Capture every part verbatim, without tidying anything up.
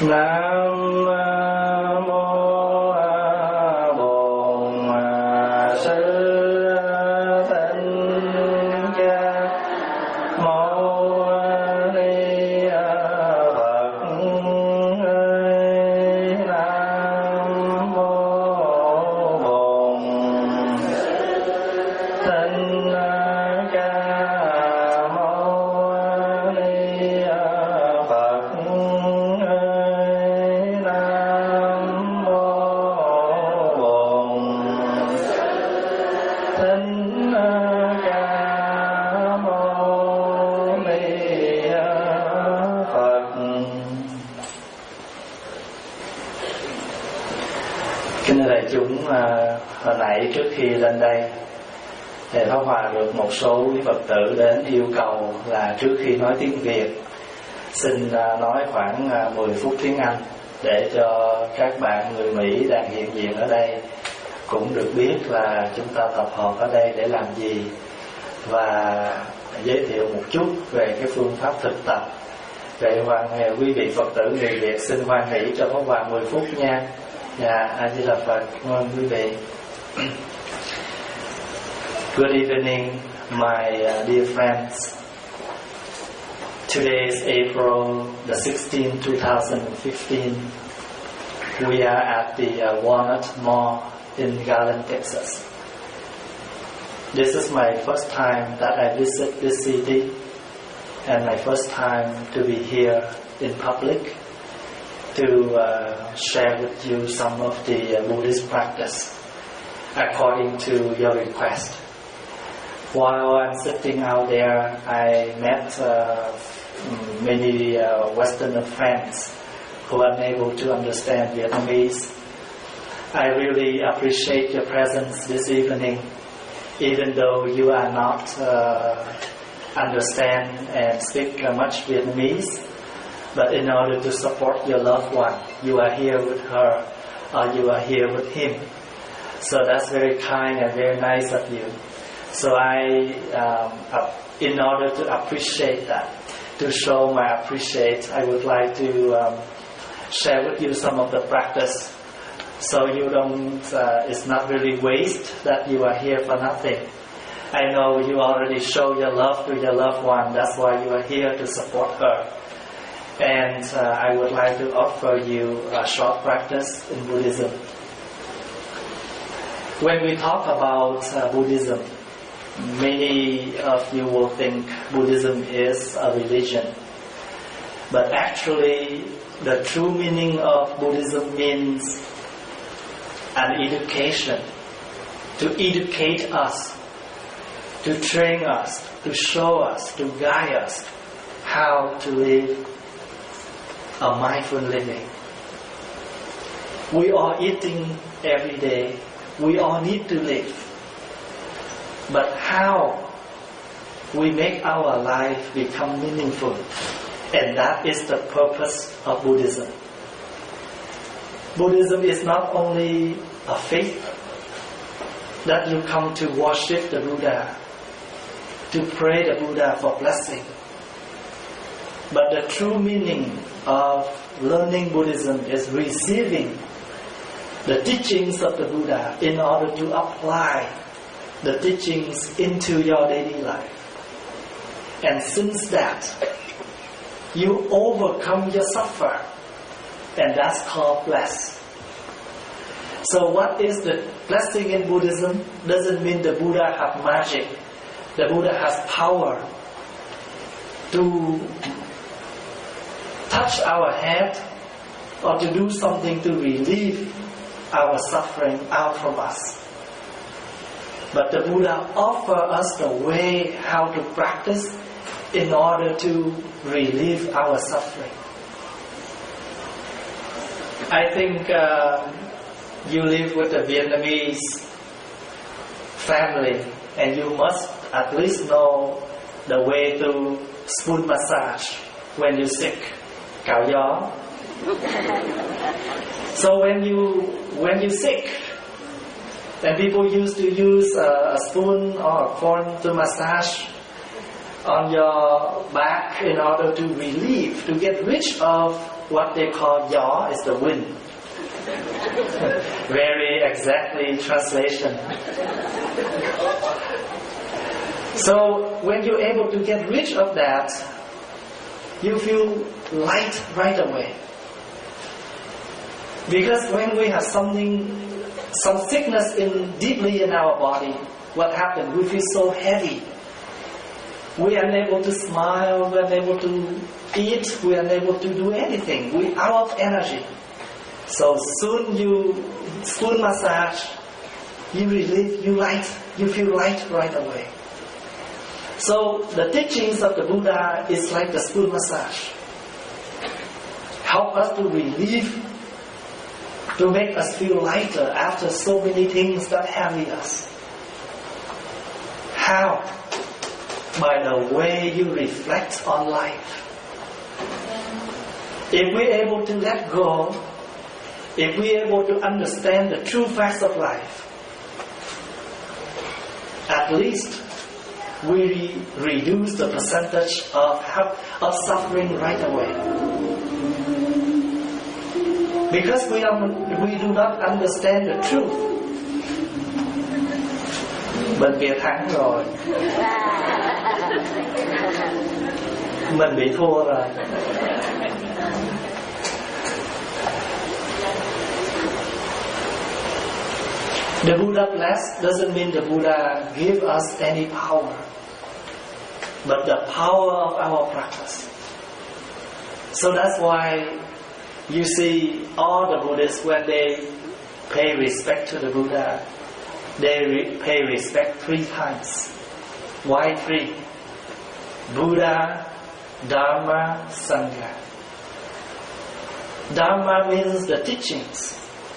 Nam mô Bổn Sư Thích Ca Mâu Ni Phật. Nam mô Bổn Thích Ca Mâu Ni Phật. Kính thưa đại chúng, hồi nãy trước khi lên đây thì Pháp Hòa được một số quý Phật tử đến yêu cầu là trước khi nói tiếng Việt xin nói khoảng mười phút tiếng Anh để cho các bạn người Mỹ đang hiện diện ở đây cũng được biết là chúng ta tập hợp ở đây để làm gì, và giới thiệu một chút về cái phương pháp thực tập. Vậy Hoàng quý vị Phật tử người Việt xin hoan hỷ cho Pháp Hòa mười phút nha. Dạ, A Di Đà Phật. Cảm ơn quý vị. Good evening, my uh, dear friends. Today is April the sixteenth, two thousand fifteen. We are at the uh, Walnut Mall in Garland, Texas. This is my first time that I visit this city, and my first time to be here in public to uh, share with you some of the uh, Buddhist practice according to your request. While I'm sitting out there, I met uh, many uh, Western friends who are unable to understand Vietnamese. I really appreciate your presence this evening, even though you are not uh, understand and speak uh, much Vietnamese. But in order to support your loved one, you are here with her, or you are here with him. So that's very kind and very nice of you. So I, um, in order to appreciate that, to show my appreciate, I would like to um, share with you some of the practice, so you don't, uh, it's not really waste that you are here for nothing. I know you already show your love to your loved one, that's why you are here to support her. And uh, I would like to offer you a short practice in Buddhism. When we talk about uh, Buddhism, many of you will think Buddhism is a religion. But actually, the true meaning of Buddhism means an education, to educate us, to train us, to show us, to guide us how to live a mindful living. We are eating every day. We all need to live. But how we make our life become meaningful, and that is the purpose of Buddhism. Buddhism is not only a faith that you come to worship the Buddha, to pray the Buddha for blessing. But the true meaning of learning Buddhism is receiving the teachings of the Buddha in order to apply the teachings into your daily life. And since that, you overcome your suffer, and that's called bless. So what is the blessing in Buddhism? Doesn't mean the Buddha have magic. The Buddha has power to touch our head or to do something to relieve our suffering out from us. But the Buddha offers us the way how to practice in order to relieve our suffering. I think uh, you live with a Vietnamese family, and you must at least know the way to spoon massage when you're sick. Cạo gió. So when you when you're sick, and people used to use a, a spoon or a fork to massage on your back in order to relieve, to get rid of what they call yaw is the wind. Very exactly translation. So when you're able to get rid of that, you feel light right away. Because when we have something, some sickness in deeply in our body, what happens? We feel so heavy. We are unable to smile, we are unable to eat, we are unable to do anything. We are out of energy. So soon you, spoon massage, you relieve, you light, you feel light right away. So the teachings of the Buddha is like the spoon massage. Help us to relieve, to make us feel lighter after so many things that heavy us. How? By the way you reflect on life. If we're able to let go, if we're able to understand the true facts of life, at least we reduce the percentage of, of suffering right away. Because we, are, we do not understand the truth. Bên kia thắng rồi. Mình bị thua rồi. The Buddha bless doesn't mean the Buddha give us any power, but the power of our practice. So that's why you see all the Buddhists, when they pay respect to the Buddha, they re- pay respect three times. Why three? Buddha, Dharma, Sangha. Dharma means the teachings.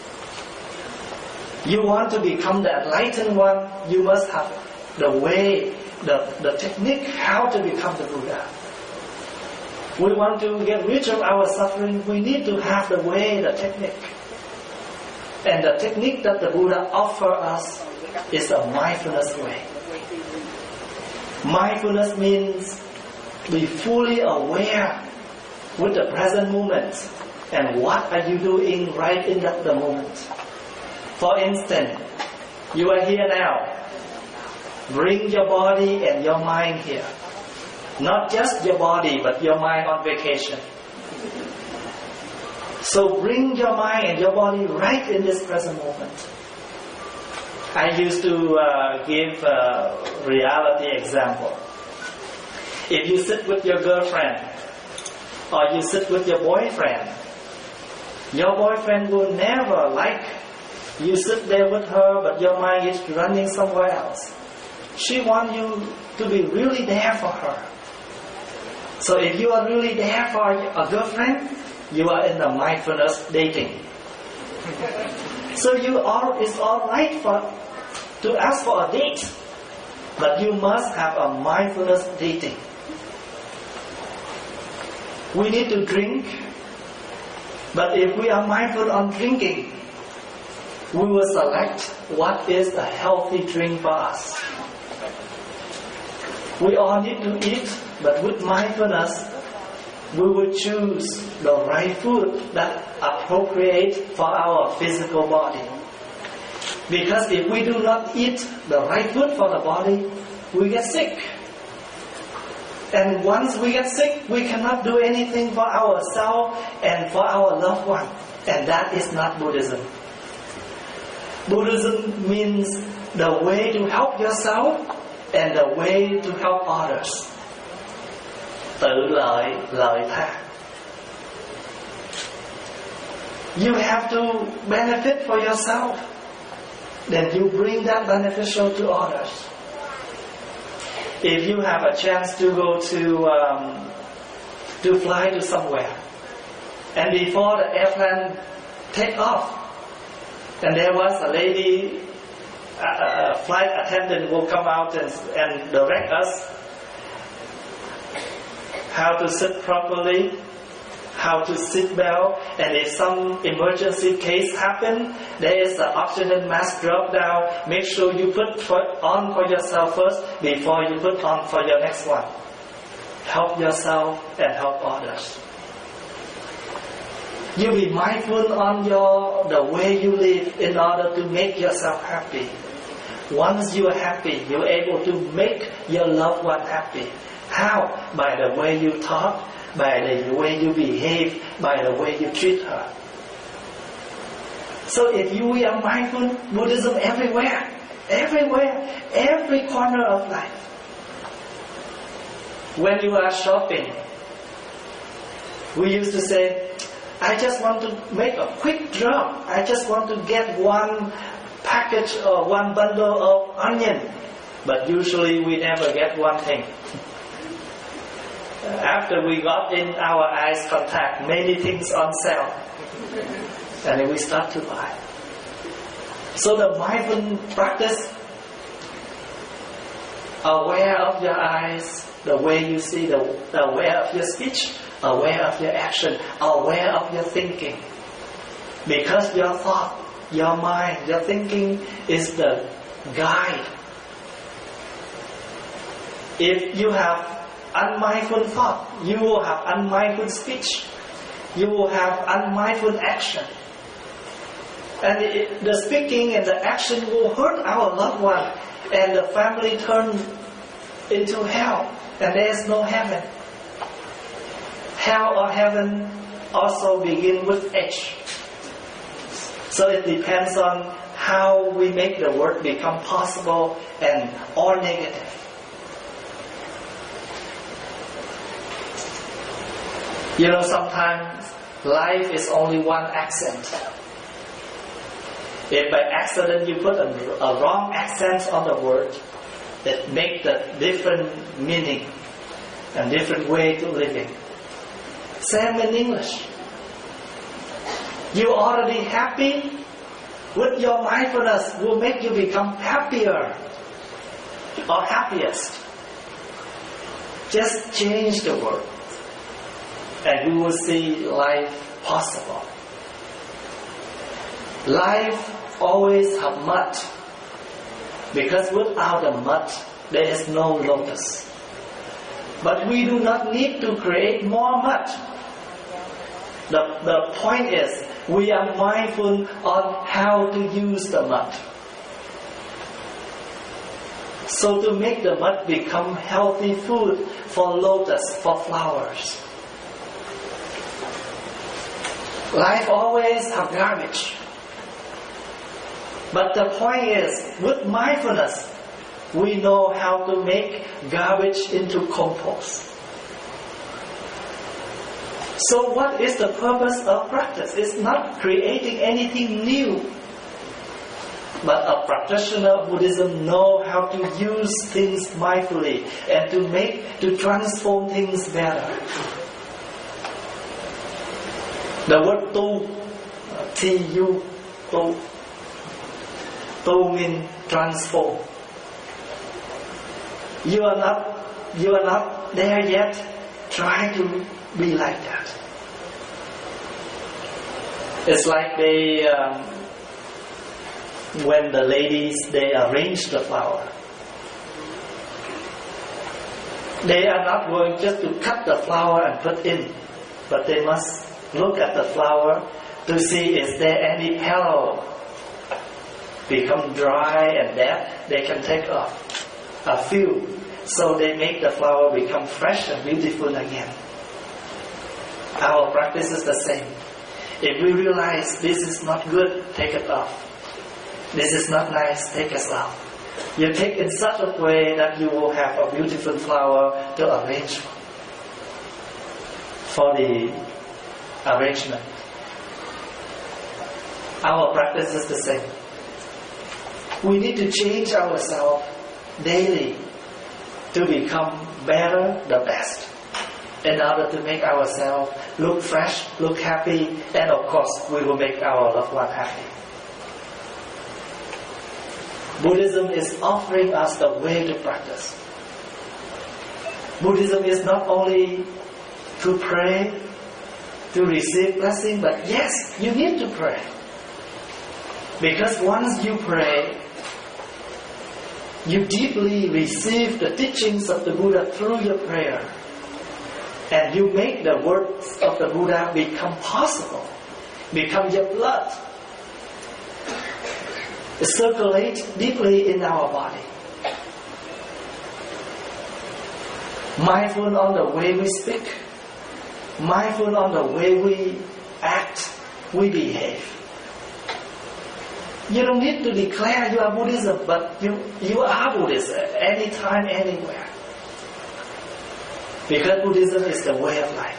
You want to become the enlightened one, you must have the way, the, the technique how to become the Buddha. We want to get rid of our suffering, we need to have the way, the technique. And the technique that the Buddha offers us is a mindfulness way. Mindfulness means be fully aware with the present moment and what are you doing right in that the moment. For instance, you are here now. Bring your body and your mind here. Not just your body, but your mind on vacation. So bring your mind and your body right in this present moment. I used to uh, give a reality example. If you sit with your girlfriend or you sit with your boyfriend, your boyfriend will never like you sit there with her, but your mind is running somewhere else. She wants you to be really there for her. So if you are really there for a girlfriend, you are in the mindfulness dating. So you are, it's all right for to ask for a date, but you must have a mindfulness dating. We need to drink, but if we are mindful on drinking, we will select what is a healthy drink for us. We all need to eat, but with mindfulness, we will choose the right food that appropriate for our physical body. Because if we do not eat the right food for the body, we get sick. And once we get sick, we cannot do anything for ourselves and for our loved one. And that is not Buddhism. Buddhism means the way to help yourself and the way to help others. Tự lợi, lợi tha. You have to benefit for yourself. Then you bring that beneficial to others. If you have a chance to go to um, to fly to somewhere, and before the airplane take off, and there was a lady, a, a flight attendant will come out and, and direct us how to sit properly, how to sit well, and if some emergency case happen, there is an oxygen mask drop down. Make sure you put for, on for yourself first before you put on for your next one. help yourself and help others. You be mindful on your the way you live in order to make yourself happy. Once you are happy, you're able to make your loved one happy. How? By the way you talk, by the way you behave, by the way you treat her. So if you are mindful, Buddhism everywhere, everywhere, every corner of life. When you are shopping, we used to say, I just want to make a quick drop. I just want to get one package or one bundle of onion. But usually we never get one thing. After we got in our eyes contact, many things on sale. And then we start to buy. So the mindful practice, aware of your eyes, the way you see, the, the aware of your speech, aware of your action, aware of your thinking. Because your thought, your mind, your thinking is the guide. If you have unmindful thought, you will have unmindful speech, you will have unmindful action. And it, the speaking and the action will hurt our loved one, and the family turn into hell, and there is no heaven. Hell or heaven also begin with H. So it depends on how we make the word become possible and or negative. You know, sometimes life is only one accent. If by accident you put a, a wrong accent on the word, it makes a different meaning and different way to living. Same in English. You already happy? With your mindfulness will make you become happier or happiest. Just change the word, and we will see life possible. Life always have mud, because without the mud there is no lotus. But we do not need to create more mud. The, the point is, we are mindful on how to use the mud. So to make the mud become healthy food for lotus, for flowers. Life always have garbage. But the point is, with mindfulness, we know how to make garbage into compost. So what is the purpose of practice? It's not creating anything new. But a practitioner of Buddhism knows how to use things mindfully and to make, to transform things better. The word tu, T-U, tu, tu means transform. You are not, you are not there yet. Try to be like that. It's like they, um, when the ladies, they arrange the flower. They are not going just to cut the flower and put in, but they must look at the flower to see is there any petal become dry and dead, they can take off a few. So they make the flower become fresh and beautiful again. Our practice is the same. If we realize this is not good, take it off. This is not nice, take it off. You take in such a way that you will have a beautiful flower to arrange for the arrangement. Our practice is the same. We need to change ourselves daily to become better, the best, in order to make ourselves look fresh, look happy, and of course we will make our loved one happy. Buddhism is offering us the way to practice. Buddhism is not only to pray, to receive blessing, but yes, you need to pray. Because once you pray, you deeply receive the teachings of the Buddha through your prayer. And you make the words of the Buddha become possible, become your blood. It circulates deeply in our body. Mindful on the way we speak, mindful on the way we act, we behave. You don't need to declare you are Buddhism, but you, you are Buddhism anytime, anywhere. Because Buddhism is the way of life.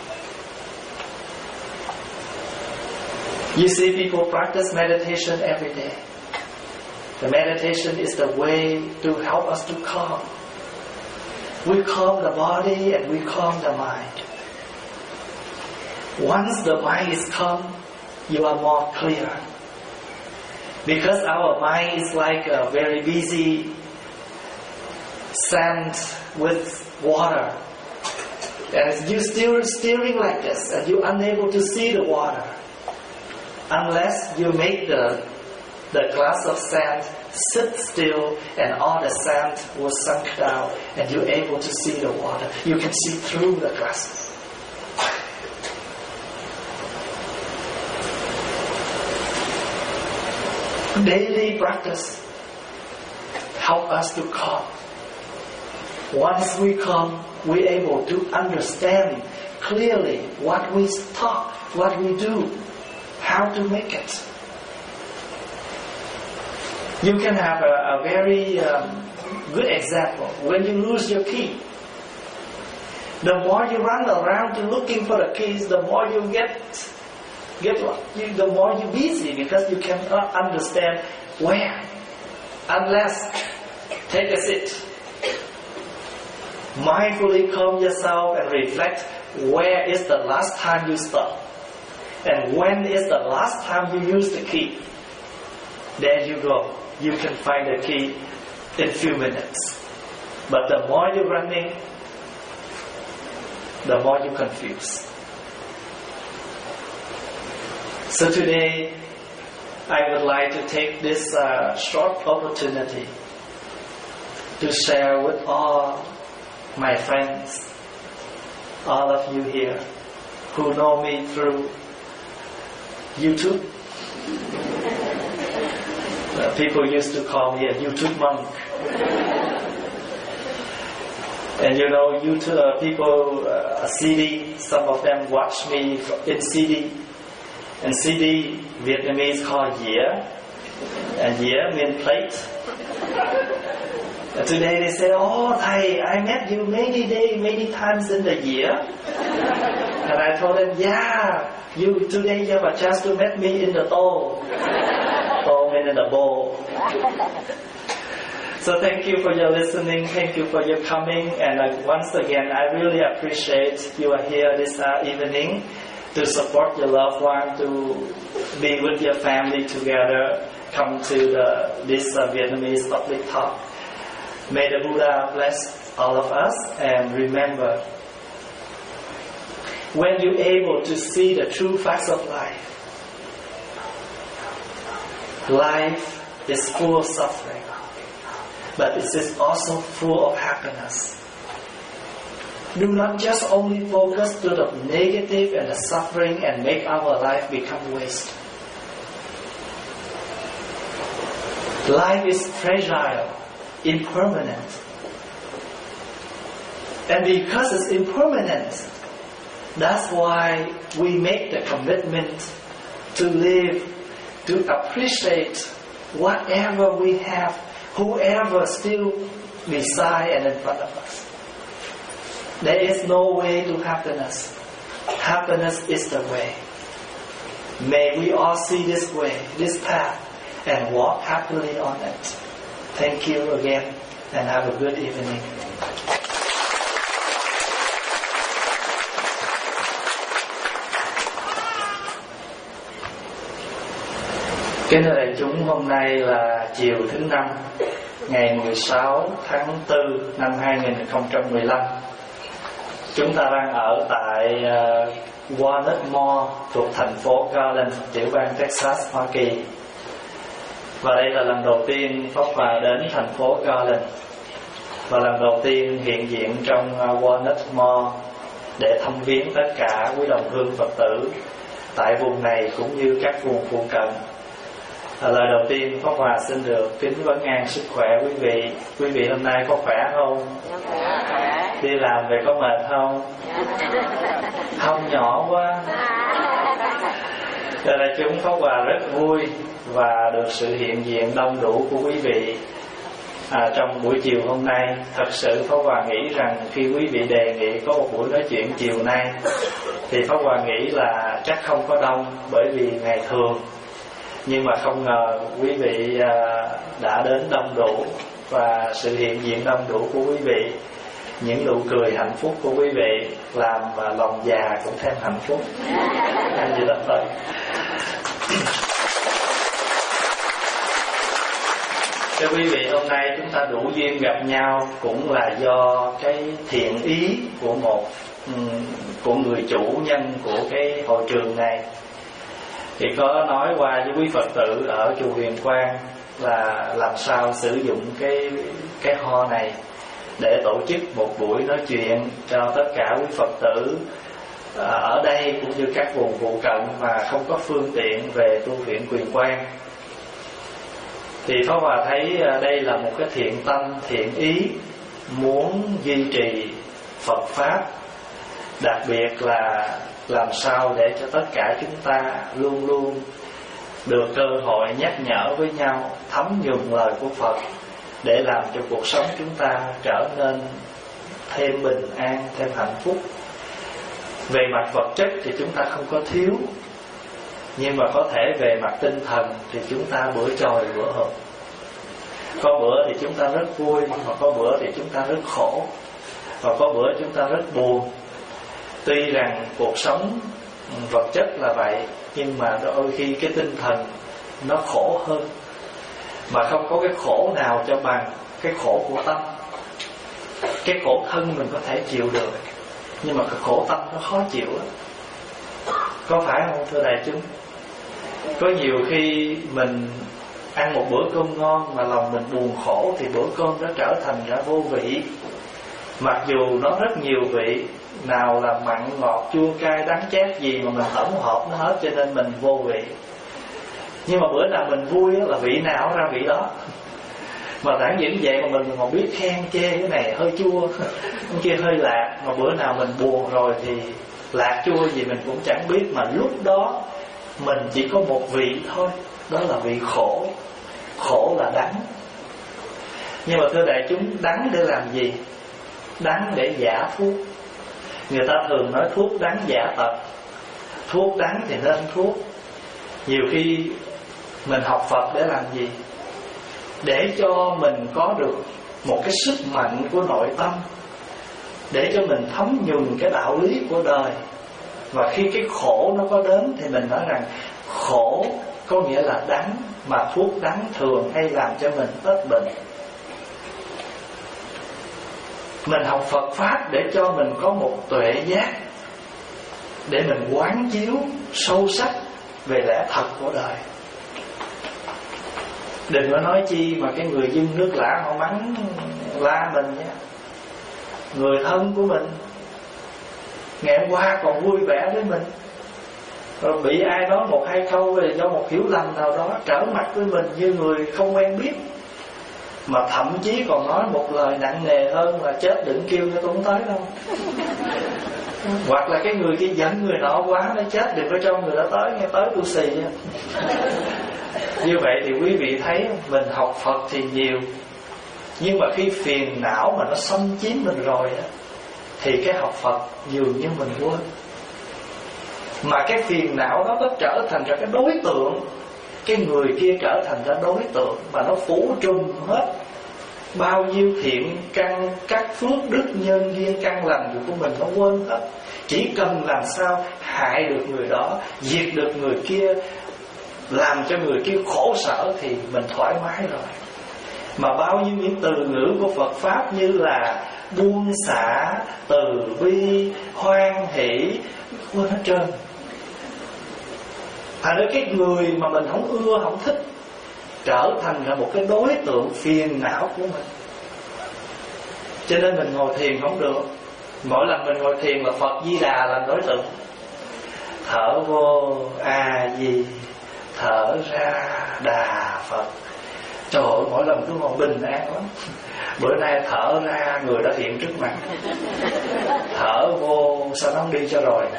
You see people practice meditation every day. The meditation is the way to help us to calm. We calm the body and we calm the mind. Once the mind is calm, you are more clear. Because our mind is like a very busy sand with water. And you still steering like this and you're unable to see the water. Unless you make the, the glass of sand sit still and all the sand will sunk down and you're able to see the water. You can see through the glass. Daily practice help us to calm. Once we calm, we're able to understand clearly what we talk, what we do, how to make it. You can have a, a very um, good example. When you lose your key, the more you run around to looking for the keys, the more you get, get you, the more you're busy because you cannot understand where. Unless, take a seat. Mindfully calm yourself and reflect where is the last time you stopped. And when is the last time you used the key. There you go. You can find the key in a few minutes. But the more you're running, the more you confuse. So today, I would like to take this uh, short opportunity to share with all my friends, all of you here who know me through YouTube. Uh, people used to call me a YouTube monk. And you know, YouTube uh, people, uh, C D, some of them watch me in C D. And C D, Vietnamese called dĩa. And dĩa means plate. And today they say, oh, Thầy, I met you many days, many times in the year. And I told them, yeah, you today you have a chance to meet me in the tô. Tô means in the bowl. So thank you for your listening, thank you for your coming. And uh, once again, I really appreciate you are here this uh, evening to support your loved one, to be with your family together, come to the, this uh, Vietnamese public talk. May the Buddha bless all of us, and remember, when you're able to see the true facts of life, life is full of suffering, but it is also full of happiness. Do not just only focus to the negative and the suffering and make our life become waste. Life is fragile, impermanent. And because it's impermanent, that's why we make the commitment to live, to appreciate whatever we have, whoever still beside and in front of us. There is no way to happiness. Happiness is the way. May we all see this way, this path, and walk happily on it. Thank you again, and have a good evening. Kính thưa đại chúng, hôm nay là chiều thứ năm, ngày mười sáu tháng tư năm hai nghìn không trăm mười lăm. Chúng ta đang ở tại uh, Walnut Mall thuộc thành phố Garland, tiểu bang Texas, Hoa Kỳ. Và đây là lần đầu tiên Pháp Hòa đến thành phố Garland, và lần đầu tiên hiện diện trong uh, Walnut Mall để thăm viếng tất cả quý đồng hương Phật tử tại vùng này cũng như các vùng phụ cận. À, lời đầu tiên Pháp Hòa xin được kính vấn an sức khỏe quý vị. Quý vị hôm nay có khỏe không? Đi làm về có mệt không? Không nhỏ quá. Cho nên chúng Pháp Hòa rất vui và được sự hiện diện đông đủ của quý vị à, trong buổi chiều hôm nay. Thật sự Pháp Hòa nghĩ rằng khi quý vị đề nghị có một buổi nói chuyện chiều nay thì Pháp Hòa nghĩ là chắc không có đông, bởi vì ngày thường. Nhưng mà không ngờ quý vị à, đã đến đông đủ, và sự hiện diện đông đủ của quý vị, những nụ cười hạnh phúc của quý vị làm mà lòng già cũng thêm hạnh phúc. Anh gì đọc thôi. Thưa quý vị, hôm nay chúng ta đủ duyên gặp nhau cũng là do cái thiện ý của một của người chủ nhân của cái hội trường này. Thì có nói qua với quý Phật tử ở chùa Huyền Quang là làm sao sử dụng cái cái ho này để tổ chức một buổi nói chuyện cho tất cả quý Phật tử ở đây cũng như các vùng phụ cận mà không có phương tiện về tu viện Huyền Quang. Thì Pháp Hòa thấy đây là một cái thiện tâm, thiện ý muốn duy trì Phật Pháp, đặc biệt là làm sao để cho tất cả chúng ta luôn luôn được cơ hội nhắc nhở với nhau, thấm nhuần lời của Phật để làm cho cuộc sống chúng ta trở nên thêm bình an, thêm hạnh phúc. Về mặt vật chất thì chúng ta không có thiếu, nhưng mà có thể về mặt tinh thần thì chúng ta bữa trồi bữa hợp. Có bữa thì chúng ta rất vui, mà có bữa thì chúng ta rất khổ, và có bữa chúng ta rất buồn. Tuy rằng cuộc sống vật chất là vậy, nhưng mà đôi khi cái tinh thần nó khổ hơn. Mà không có cái khổ nào cho bằng cái khổ của tâm. Cái khổ thân mình có thể chịu được, nhưng mà cái khổ tâm nó khó chịu lắm. Có phải không thưa đại chúng? Có nhiều khi mình ăn một bữa cơm ngon mà lòng mình buồn khổ thì bữa cơm nó trở thành ra vô vị. Mặc dù nó rất nhiều vị, nào là mặn, ngọt, chua, cay, đắng, chát gì mà mình tổng hợp nó hết, cho nên mình vô vị. Nhưng mà bữa nào mình vui là vị nào ra vị đó. Mà thẳng dữ vậy mà mình còn biết khen chê cái này hơi chua, cái kia hơi lạc. Mà bữa nào mình buồn rồi thì lạc chua gì mình cũng chẳng biết. Mà lúc đó mình chỉ có một vị thôi, đó là vị khổ. Khổ là đắng. Nhưng mà thưa đại chúng, đắng để làm gì? Đắng để giả thuốc. Người ta thường nói thuốc đắng giả tật. Thuốc đắng thì nên thuốc. Nhiều khi mình học Phật để làm gì? Để cho mình có được một cái sức mạnh của nội tâm, để cho mình thấm nhuần cái đạo lý của đời. Và khi cái khổ nó có đến thì mình nói rằng khổ có nghĩa là đắng, mà thuốc đắng thường hay làm cho mình ít bệnh. Mình học Phật Pháp để cho mình có một tuệ giác, để mình quán chiếu sâu sắc về lẽ thật của đời. Đừng có nói chi mà cái người dưng nước lã họ mắng la mình nha. Người thân của mình ngày hôm qua còn vui vẻ với mình, rồi bị ai nói một hai câu rồi do một hiểu lầm nào đó trở mặt với mình như người không quen biết, mà thậm chí còn nói một lời nặng nề hơn là chết đừng kêu cho tôi không tới đâu. Hoặc là cái người kia giận người nọ quá, nó chết đừng có cho người đó tới, nghe tới tôi xì nha. Như vậy thì quý vị thấy mình học Phật thì nhiều, nhưng mà khi phiền não mà nó xâm chiếm mình rồi á, thì cái học Phật dường như mình quên. Mà cái phiền não đó nó trở thành ra cái đối tượng, cái người kia trở thành ra đối tượng, mà nó phủ trùm hết bao nhiêu thiện căn, các phước đức nhân duyên căn lành của mình, nó quên hết. Chỉ cần làm sao hại được người đó, diệt được người kia, làm cho người kia khổ sở thì mình thoải mái rồi. Mà bao nhiêu những từ ngữ của Phật Pháp như là buông xả, từ bi, hoan hỷ, quên hết trơn. Thành ra cái người mà mình không ưa, không thích trở thành là một cái đối tượng phiền não của mình. Cho nên mình ngồi thiền không được. Mỗi lần mình ngồi thiền là Phật Di Đà làm đối tượng. Thở vô A Di, thở ra Đà Phật. Trời ơi, mỗi lần tôi ngồi bình an lắm. Bữa nay thở ra người đã hiện trước mặt. Thở vô sao nó không đi cho rồi.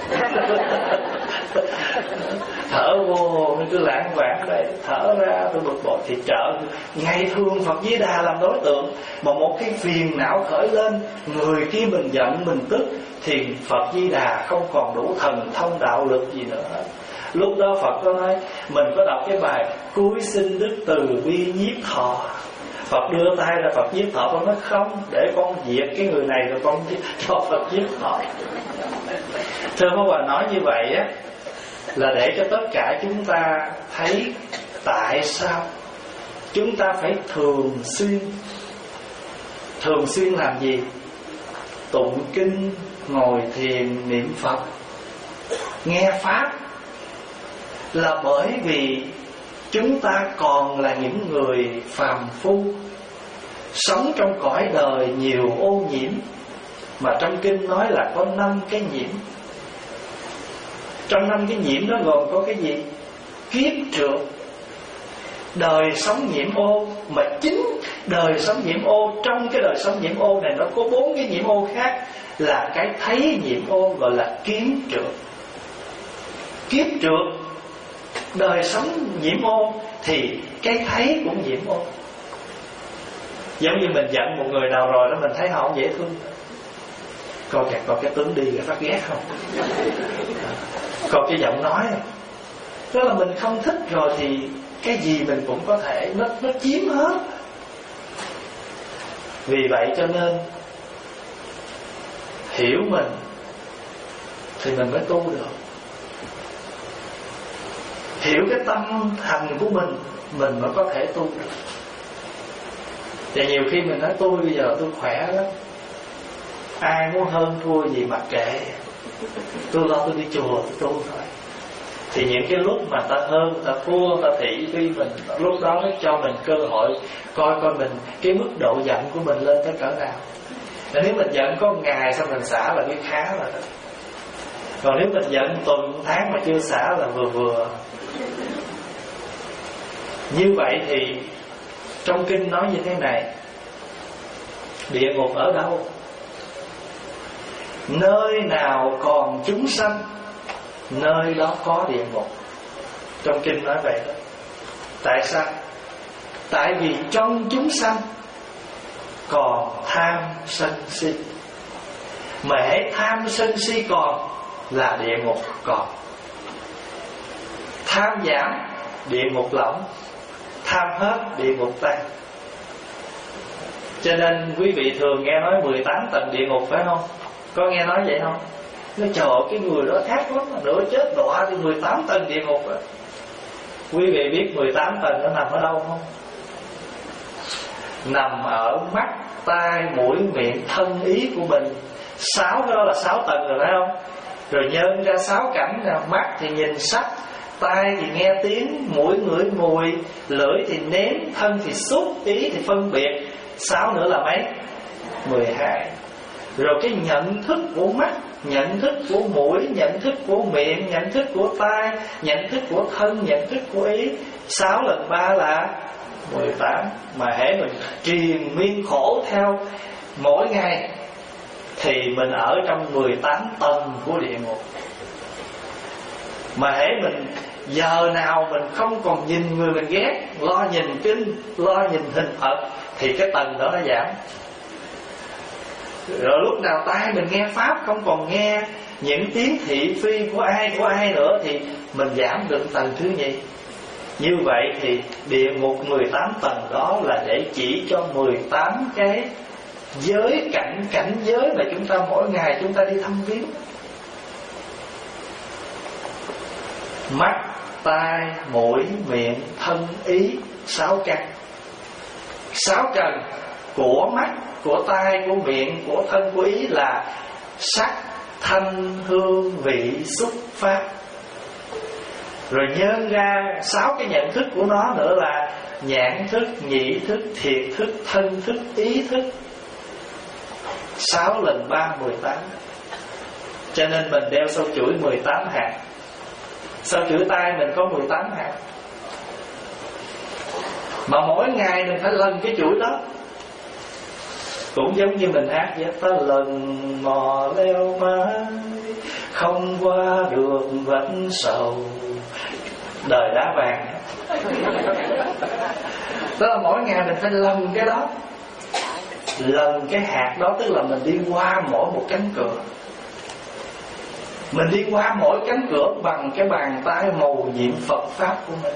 Thở vô nó cứ lãng vãng đây. Thở ra tôi bực bội. Thì trợ ngày thường Phật Di Đà làm đối tượng. Mà một cái phiền não khởi lên, người kia mình giận mình tức, thì Phật Di Đà không còn đủ thần thông đạo lực gì nữa hết. Lúc đó Phật có nói, mình có đọc cái bài cúi xin đức từ bi nhiếp thọ. Phật đưa tay ra Phật nhiếp thọ, con nói không, để con diệt cái người này rồi con cho Phật nhiếp thọ. Thưa Pháp Hòa nói như vậy á, là để cho tất cả chúng ta thấy tại sao chúng ta phải thường xuyên thường xuyên làm gì? Tụng kinh, ngồi thiền, niệm Phật, nghe Pháp. Là bởi vì chúng ta còn là những người phàm phu, sống trong cõi đời nhiều ô nhiễm. Mà trong kinh nói là có năm cái nhiễm. Trong năm cái nhiễm đó gồm có cái gì? Kiếp trượt. Đời sống nhiễm ô. Mà chính đời sống nhiễm ô, trong cái đời sống nhiễm ô này nó có bốn cái nhiễm ô khác. Là cái thấy nhiễm ô, gọi là kiến trượt. Kiếp trượt, đời sống nhiễm ô, thì cái thấy cũng nhiễm ô. Giống như mình giận một người nào rồi đó, mình thấy họ không dễ thương. Coi kìa, coi cái tướng đi cái phát ghét không, coi cái giọng nói. Đó là mình không thích rồi thì cái gì mình cũng có thể Nó, nó chiếm hết. Vì vậy cho nên hiểu mình thì mình mới tu được. Hiểu cái tâm hành của mình, mình mới có thể tu được. Và nhiều khi mình nói tôi bây giờ tôi khỏe lắm, ai muốn hơn thua gì mặc kệ, tôi lo tôi đi chùa tôi tu thôi. Thì những cái lúc mà ta hơn, ta thua, ta thị phi mình, lúc đó mới cho mình cơ hội coi coi mình, cái mức độ giận của mình lên tới cỡ nào. Và nếu mình giận có một ngày xong mình xả là cái khá rồi đó. Còn nếu mình giận tuần tháng mà chưa xả là vừa vừa. Như vậy thì trong kinh nói như thế này: địa ngục ở đâu? Nơi nào còn chúng sanh, nơi đó có địa ngục. Trong kinh nói vậy đó. Tại sao? Tại vì trong chúng sanh còn tham sân si. Mà hễ tham sân si còn là địa ngục còn. Tham giảm, địa ngục lỏng. Tham hết, địa ngục tan. Cho nên quý vị thường nghe nói mười tám tầng địa ngục phải không? Có nghe nói vậy không? Nói trời ơi, cái người đó thác lắm, nửa chết đọa thì mười tám tầng địa ngục đó. Quý vị biết mười tám tầng nó nằm ở đâu không? Nằm ở mắt, tai, mũi, miệng, thân, ý của mình. Sáu cái đó là sáu tầng rồi phải không? Rồi nhân ra sáu cảnh là mắt thì nhìn sắc, tai thì nghe tiếng, mũi ngửi mùi, lưỡi thì nếm, thân thì xúc, ý thì phân biệt. Sáu nữa là mấy? Mười hai. Rồi cái nhận thức của mắt, nhận thức của mũi, nhận thức của miệng, nhận thức của tai, nhận thức của thân, nhận thức của ý. Sáu lần ba là mười tám. Mà hễ mình triền miên khổ theo mỗi ngày thì mình ở trong mười tám tầng của địa ngục. Mà hễ mình giờ nào mình không còn nhìn người mình ghét, lo nhìn kinh, lo nhìn hình Phật, thì cái tầng đó nó giảm. Rồi lúc nào tai mình nghe Pháp không còn nghe những tiếng thị phi của ai của ai nữa thì mình giảm được tầng thứ nhì. Như vậy thì địa ngục mười tám tầng đó là để chỉ cho mười tám cái giới cảnh, cảnh giới mà chúng ta mỗi ngày chúng ta đi thăm viếng. Mắt, tai, mũi, miệng, thân, ý, sáu căn. Sáu trần của mắt, của tai, của miệng, của thân, của ý là sắc, thanh, hương, vị, xúc, pháp. Rồi nhân ra sáu cái nhận thức của nó nữa là nhãn thức, nhĩ thức, thiệt thức, thân thức, ý thức. sáu lần ba mười tám. Cho nên mình đeo sâu chuỗi mười tám hạt. Sâu chuỗi tay mình có mười tám hạt, mà mỗi ngày mình phải lần cái chuỗi đó. Cũng giống như mình hát vậy: ta lần mò leo mái, không qua được vẫn sầu. Đời đá vàng. Đó là mỗi ngày mình phải lần cái đó. Lần cái hạt đó tức là mình đi qua mỗi một cánh cửa. Mình đi qua mỗi cánh cửa bằng cái bàn tay mầu nhiệm Phật Pháp của mình.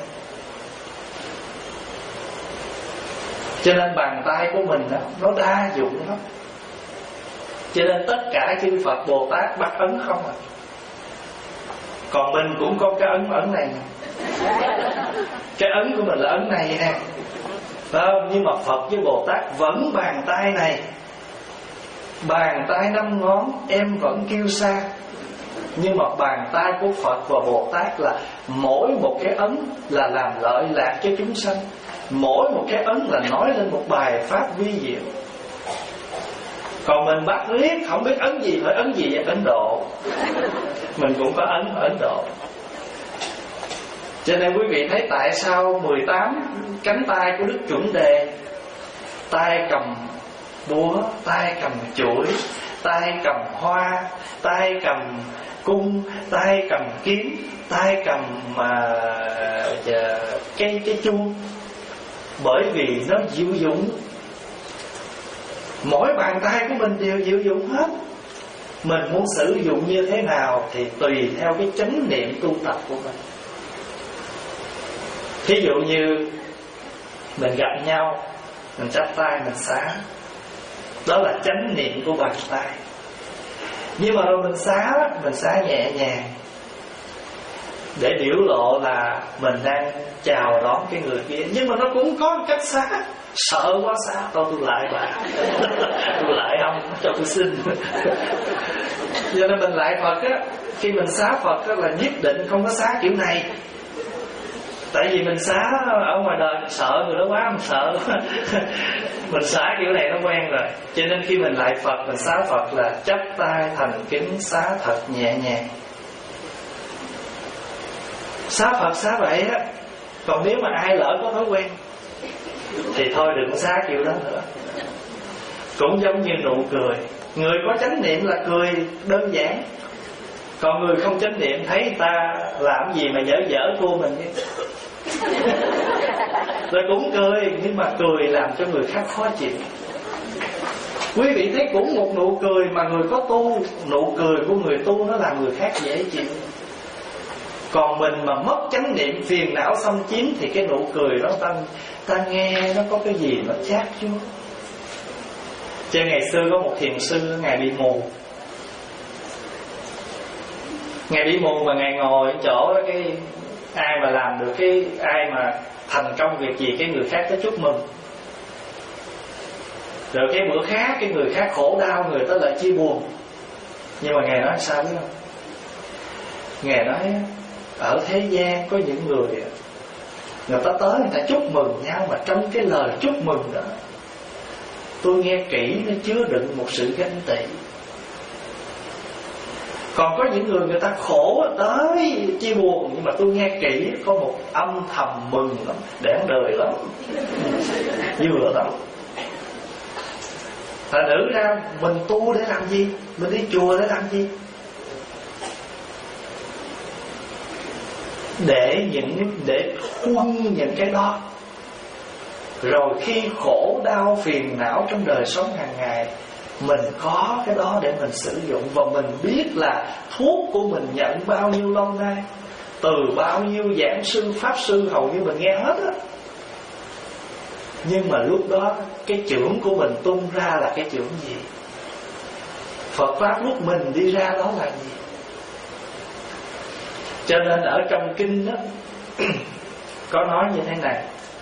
Cho nên bàn tay của mình đó, nó đa dụng lắm. Cho nên tất cả chư Phật Bồ Tát bắt ấn không à. Còn mình cũng có cái ấn ấn này nè. Cái ấn của mình là ấn này nè, phải không? Nhưng mà Phật với Bồ Tát vẫn bàn tay này. Bàn tay năm ngón em vẫn kêu xa. Nhưng mà bàn tay của Phật và Bồ Tát là mỗi một cái ấn là làm lợi lạc cho chúng sanh. Mỗi một cái ấn là nói lên một bài pháp vi diệu. Còn mình bắt riết không biết ấn gì, phải ấn gì vậy? Ấn Độ. Mình cũng có ấn ở Ấn Độ. Cho nên quý vị thấy tại sao mười tám cánh tay của Đức Chuẩn Đề, tay cầm búa, tay cầm chuỗi, tay cầm hoa, tay cầm cung, tay cầm kiếm, tay cầm mà cây cái chuông. Bởi vì nó diệu dụng. Mỗi bàn tay của mình đều diệu dụng hết. Mình muốn sử dụng như thế nào thì tùy theo cái chánh niệm tu tập của mình. Thí dụ như mình gặp nhau, mình chắp tay mình xá, đó là chánh niệm của bàn tay. Nhưng mà rồi mình xá, mình xá nhẹ nhàng để biểu lộ là mình đang chào đón cái người kia. Nhưng mà nó cũng có một cách xá. Sợ quá xá, thôi tôi lại bà tôi lại ông, cho tôi xin. Cho nên mình lại Phật á, khi mình xá Phật á là nhất định không có xá kiểu này. Tại vì mình xá ở ngoài đời mình sợ người đó quá, mình sợ mình xá kiểu này nó quen rồi. Cho nên khi mình lại Phật, mình xá Phật là chắp tay thành kính xá thật nhẹ nhàng. Xá Phật xá vậy á. Còn nếu mà ai lỡ có thói quen thì thôi đừng xá kiểu đó nữa. Cũng giống như nụ cười. Người có chánh niệm là cười đơn giản. Còn người không chánh niệm thấy người ta làm gì mà dở dở thua mình chứ. Rồi cũng cười, nhưng mà cười làm cho người khác khó chịu. Quý vị thấy cũng một nụ cười mà người có tu, nụ cười của người tu nó làm người khác dễ chịu. Còn mình mà mất chánh niệm, phiền não xâm chiếm thì cái nụ cười đó ta, ta nghe nó có cái gì nó chát chứ. Cho ngày xưa có một thiền sư, Ngài bị mù. Ngài bị mù mà Ngài ngồi ở chỗ đó, cái ai mà làm được cái, ai mà thành công việc gì cái người khác tới chúc mừng. Rồi cái bữa khác cái người khác khổ đau, người ta lại chia buồn. Nhưng mà Ngài nói sao biết không? Ngài nói ở thế gian có những người, người ta tới người ta chúc mừng nhau, mà trong cái lời chúc mừng đó tôi nghe kỹ nó chứa đựng một sự ganh tị. Còn có những người người ta khổ tới chia buồn, nhưng mà tôi nghe kỹ có một âm thầm mừng lắm, đáng đời lắm, vừa lắm. Thành nữ ra mình tu để làm gì? Mình đi chùa để làm gì? Để những để huân những cái đó. Rồi khi khổ đau phiền não trong đời sống hàng ngày, mình có cái đó để mình sử dụng. Và mình biết là thuốc của mình nhận bao nhiêu lâu nay, từ bao nhiêu giảng sư pháp sư hầu như mình nghe hết á. Nhưng mà lúc đó cái chưởng của mình tung ra là cái chưởng gì? Phật Pháp lúc mình đi ra đó là gì? Cho nên ở trong kinh đó có nói như thế này: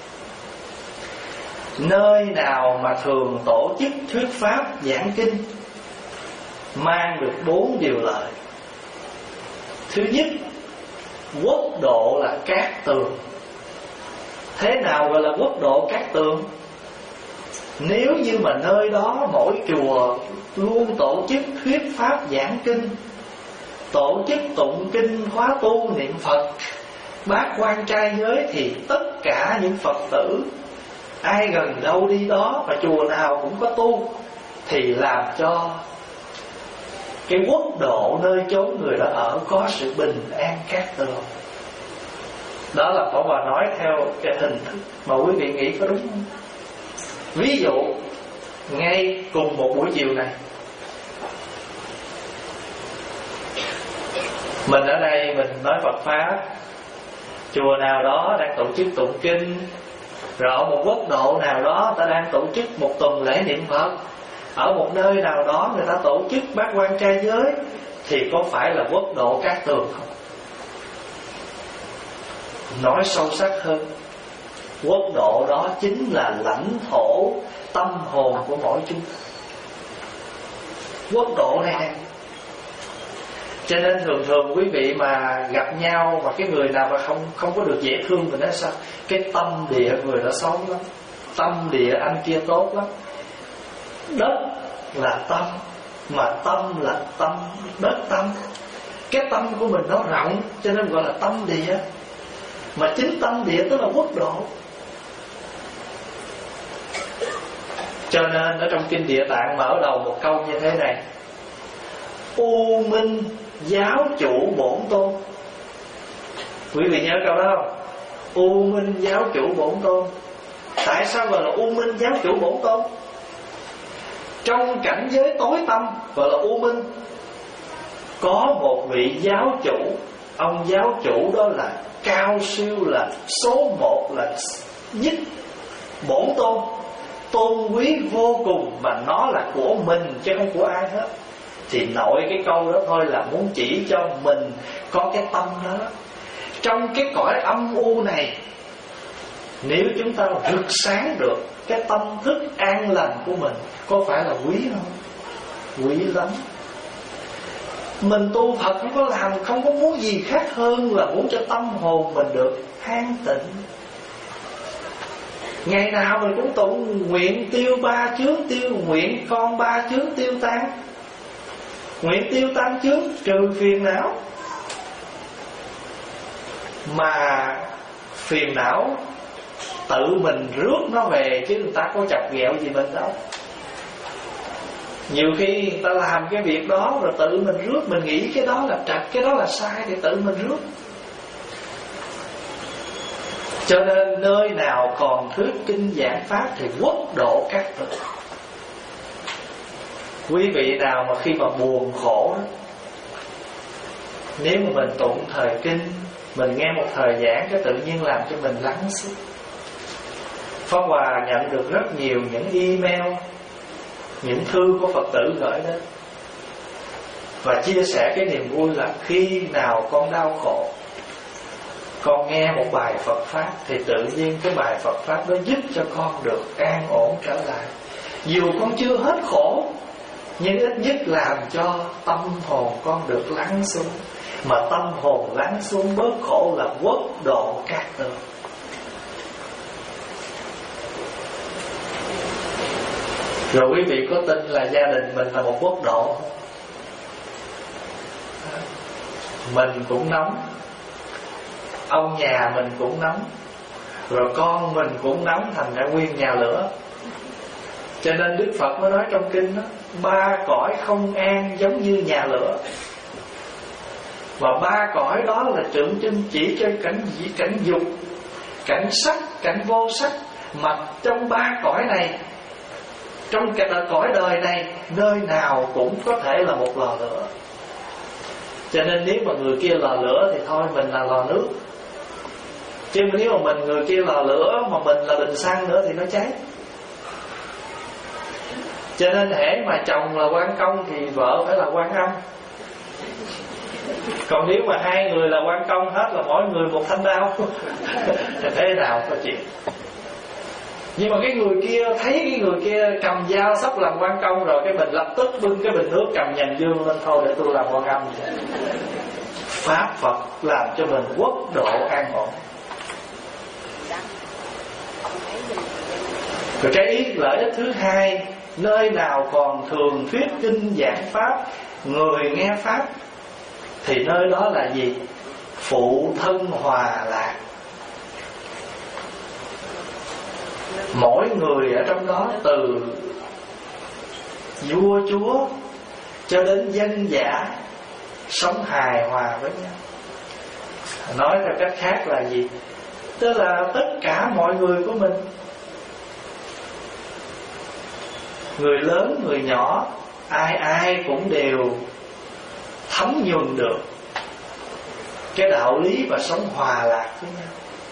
nơi nào mà thường tổ chức thuyết pháp giảng kinh mang được bốn điều lợi. Thứ nhất, quốc độ là cát tường. Thế nào gọi là quốc độ cát tường? Nếu như mà nơi đó mỗi chùa luôn tổ chức thuyết pháp giảng kinh, tổ chức tụng kinh khóa tu niệm Phật, bác quan trai giới, thì tất cả những Phật tử ai gần đâu đi đó, và chùa nào cũng có tu, thì làm cho cái quốc độ nơi chốn người đó ở có sự bình an cát tường. Đó là Phổ Bà nói theo cái hình thức mà quý vị nghĩ có đúng không? Ví dụ ngay cùng một buổi chiều này, mình ở đây mình nói Phật Pháp, chùa nào đó đang tổ chức tụng kinh, rồi ở một quốc độ nào đó ta đang tổ chức một tuần lễ niệm Phật, ở một nơi nào đó người ta tổ chức bát quan trai giới, thì có phải là quốc độ cát tường không? Nói sâu sắc hơn, quốc độ đó chính là lãnh thổ tâm hồn của mỗi chúng ta. Quốc độ này nè. Cho nên thường thường quý vị mà gặp nhau, mà cái người nào mà không không có được dễ thương, mình nói sao? Cái tâm địa người đó xấu lắm, tâm địa anh kia tốt lắm. Đất là tâm, mà tâm là tâm, đất tâm. Cái tâm của mình nó rộng, cho nên gọi là tâm địa. Mà chính tâm địa tức là quốc độ. Cho nên ở trong Kinh Địa Tạng mở đầu một câu như thế này: U Minh giáo chủ bổn tôn. Quý vị nhớ câu đó không? U Minh giáo chủ bổn tôn. Tại sao gọi là U Minh giáo chủ bổn tôn? Trong cảnh giới tối tăm gọi là U Minh, có một vị giáo chủ. Ông giáo chủ đó là cao siêu, là số một, là nhất, bổn tôn, tôn quý vô cùng, mà nó là của mình chứ không của ai hết. Thì nội cái câu đó thôi là muốn chỉ cho mình có cái tâm đó. Trong cái cõi âm u này, nếu chúng ta rực sáng được cái tâm thức an lành của mình, có phải là quý không? Quý lắm. Mình tu Phật không có làm, không có muốn gì khác hơn là muốn cho tâm hồn mình được an tịnh. Ngày nào mình cũng tụng nguyện tiêu ba chướng tiêu, nguyện con ba chướng tiêu tan, nguyện tiêu tam chướng trừ phiền não. Mà phiền não tự mình rước nó về, chứ người ta có chọc ghẹo gì mình đâu. Nhiều khi người ta làm cái việc đó rồi tự mình rước, mình nghĩ cái đó là trật, cái đó là sai, thì tự mình rước. Cho nên nơi nào còn thuyết kinh giảng pháp thì quốc độ các tầng. Quý vị nào mà khi mà buồn khổ đó, nếu mà mình tụng thời kinh, mình nghe một thời giảng, cái tự nhiên làm cho mình lắng xuống. Pháp Hòa nhận được rất nhiều những email, những thư của Phật tử gửi đến, và chia sẻ cái niềm vui là khi nào con đau khổ, con nghe một bài Phật Pháp, thì tự nhiên cái bài Phật Pháp đó giúp cho con được an ổn trở lại. Dù con chưa hết khổ, nhưng ít nhất làm cho tâm hồn con được lắng xuống. Mà tâm hồn lắng xuống bớt khổ là quốc độ cát tường. Rồi quý vị có tin là gia đình mình là một quốc độ không? Mình cũng nóng, ông nhà mình cũng nóng, rồi con mình cũng nóng, thành ra nguyên nhà lửa. Cho nên Đức Phật mới nói trong kinh đó, ba cõi không an giống như nhà lửa. Và ba cõi đó là tượng trưng chỉ cho cảnh cảnh dục, cảnh sắc, cảnh vô sắc. Mà trong ba cõi này, trong cái cõi đời này, nơi nào cũng có thể là một lò lửa. Cho nên nếu mà người kia lò lửa thì thôi mình là lò nước. Chứ nếu mà mình người kia lò lửa mà mình là bình xăng nữa thì nó cháy. Cho nên hễ mà chồng là quan công thì vợ phải là quan âm. Còn nếu mà hai người là quan công hết, là mỗi người một thanh đao thì thế nào có chuyện. Nhưng mà cái người kia thấy cái người kia cầm dao sắp làm quan công rồi, cái mình lập tức bưng cái bình nước cầm nhành dương lên, thôi để tôi làm quan âm. Pháp Phật làm cho mình quốc độ an ổn. Rồi cái ý lợi ích thứ hai nơi nào còn thường thuyết kinh giảng pháp, người nghe pháp, thì nơi đó là gì? Phụ thân hòa lạc. Mỗi người ở trong đó, từ vua chúa cho đến dân giả, sống hài hòa với nhau. Nói theo cách khác là gì? Tức là tất cả mọi người của mình, người lớn, người nhỏ, ai ai cũng đều thấm nhuần được cái đạo lý và sống hòa lạc với nhau.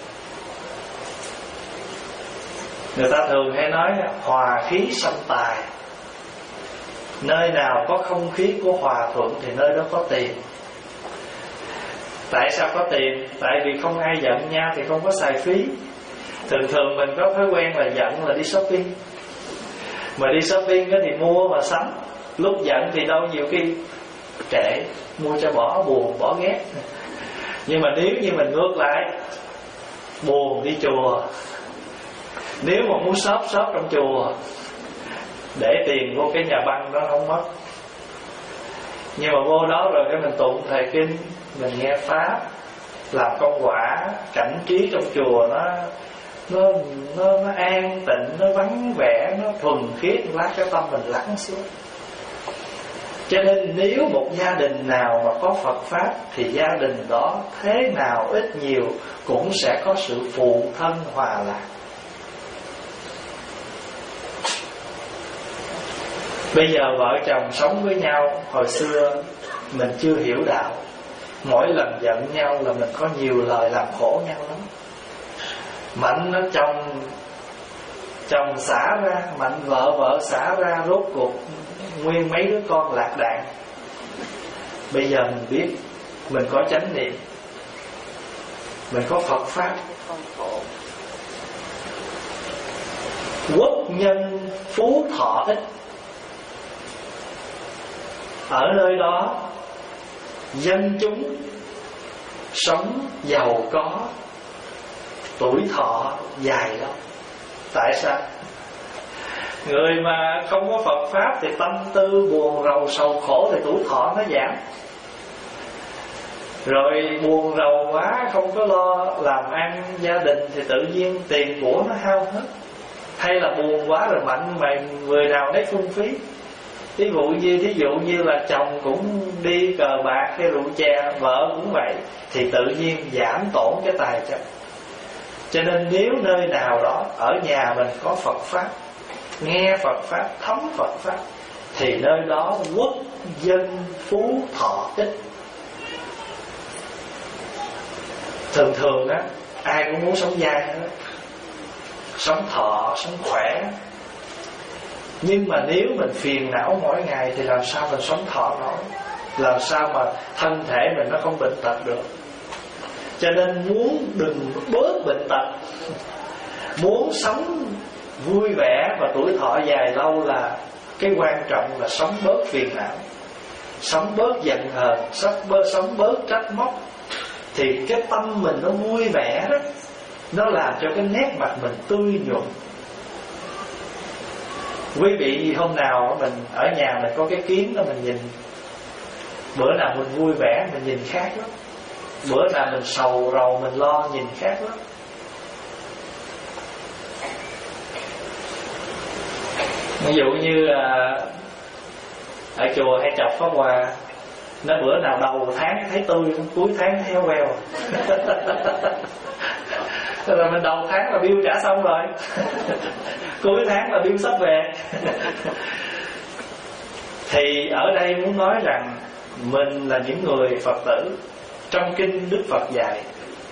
Người ta thường hay nói hòa khí song tài. Nơi nào có không khí của hòa thuận thì nơi đó có tiền. Tại sao có tiền? Tại vì không ai giận nhau thì không có xài phí. Thường thường mình có thói quen là giận là đi shopping. Mà đi shopping thì mua và sắm. Lúc giận thì đâu nhiều khi kệ, mua cho bỏ, buồn, bỏ ghét. Nhưng mà nếu như mình ngược lại, buồn đi chùa. Nếu mà muốn shop, shop trong chùa, để tiền vô cái nhà băng đó không mất. Nhưng mà vô đó rồi cái mình tụng thầy kinh, mình nghe pháp, làm công quả, cảnh trí trong chùa nó nó nó, nó an tịnh, nó vắng vẻ, nó thuần khiết, lát cái tâm mình lắng xuống. Cho nên nếu một gia đình nào mà có Phật pháp thì gia đình đó thế nào ít nhiều cũng sẽ có sự phụ thân hòa lạc. Bây giờ vợ chồng sống với nhau, hồi xưa mình chưa hiểu đạo, mỗi lần giận nhau là mình có nhiều lời làm khổ nhau lắm. Mạnh nó chồng chồng xả ra, mạnh vợ vợ xả ra, rốt cuộc nguyên mấy đứa con lạc đạn. Bây giờ mình biết, mình có chánh niệm, mình có Phật pháp, quốc nhân phú thọ ích. Ở nơi đó dân chúng sống giàu có, tuổi thọ dài lắm. Tại sao? Người mà không có Phật pháp thì tâm tư buồn rầu sầu khổ thì tuổi thọ nó giảm. Rồi buồn rầu quá, không có lo làm ăn gia đình thì tự nhiên tiền của nó hao hết. Hay là buồn quá rồi mạnh mày người nào nấy phung phí. Ví dụ như thí dụ như là chồng cũng đi cờ bạc hay rượu chè, vợ cũng vậy, thì tự nhiên giảm tổn cái tài chồng. Cho nên nếu nơi nào đó ở nhà mình có Phật pháp, nghe Phật pháp, thấm Phật pháp, thì nơi đó quốc dân phú thọ ích. Thường thường á, ai cũng muốn sống dai hết, sống thọ, sống khỏe. Nhưng mà nếu mình phiền não mỗi ngày thì làm sao mình sống thọ nổi, làm sao mà thân thể mình nó không bệnh tật được. Cho nên muốn đừng bớt bệnh tật, muốn sống vui vẻ và tuổi thọ dài lâu là cái quan trọng là sống bớt phiền não, sống bớt giận hờn, sống bớt, sống bớt trách móc. Thì cái tâm mình nó vui vẻ đó, nó làm cho cái nét mặt mình tươi nhuận. Quý vị hôm nào mình ở nhà mình có cái kiến đó mình nhìn, bữa nào mình vui vẻ mình nhìn khác lắm, bữa nào mình sầu rầu mình lo nhìn khác lắm. Ví dụ như là ở chùa hay chọc Pháp Hòa, nó bữa nào đầu tháng thấy tươi, cuối tháng thấy queo. Rồi mình đầu tháng là bill trả xong rồi, cuối tháng là bill sắp về. Thì ở đây muốn nói rằng mình là những người Phật tử. Trong kinh Đức Phật dạy,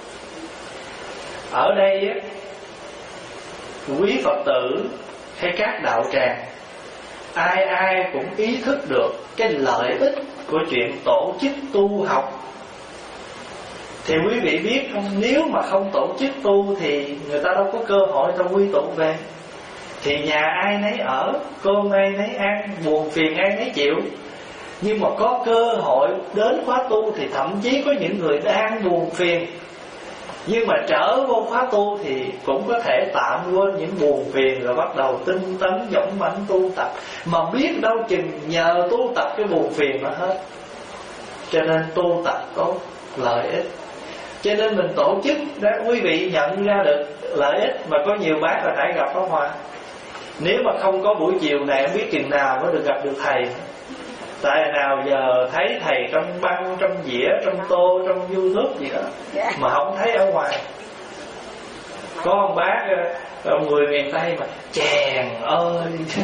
ở đây á, quý Phật tử hay các đạo tràng, ai ai cũng ý thức được cái lợi ích của chuyện tổ chức tu học. Thì quý vị biết không, nếu mà không tổ chức tu thì người ta đâu có cơ hội ta quy tụ về. Thì nhà ai nấy ở, cơm ai nấy ăn, buồn phiền ai nấy chịu. Nhưng mà có cơ hội đến khóa tu thì thậm chí có những người đang buồn phiền Nhưng mà trở vô khóa tu thì cũng có thể tạm quên những buồn phiền, rồi bắt đầu tinh tấn dũng mãnh tu tập. Mà biết đâu chừng nhờ tu tập cái buồn phiền nó hết. Cho nên tu tập có lợi ích. Cho nên mình tổ chức để quý vị nhận ra được lợi ích. Mà có nhiều bác là nãy gặp Pháp Hòa, nếu mà không có buổi chiều này không biết chừng nào mới được gặp được thầy. Tại nào giờ thấy thầy trong băng, trong dĩa, trong tô, trong YouTube gì đó, mà không thấy ở ngoài. Có ông bác ông người miền Tây mà chèn ơi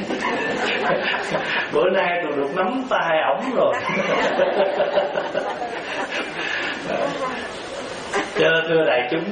bữa nay tôi được nắm tay ổng rồi. Cho nên thưa đại chúng,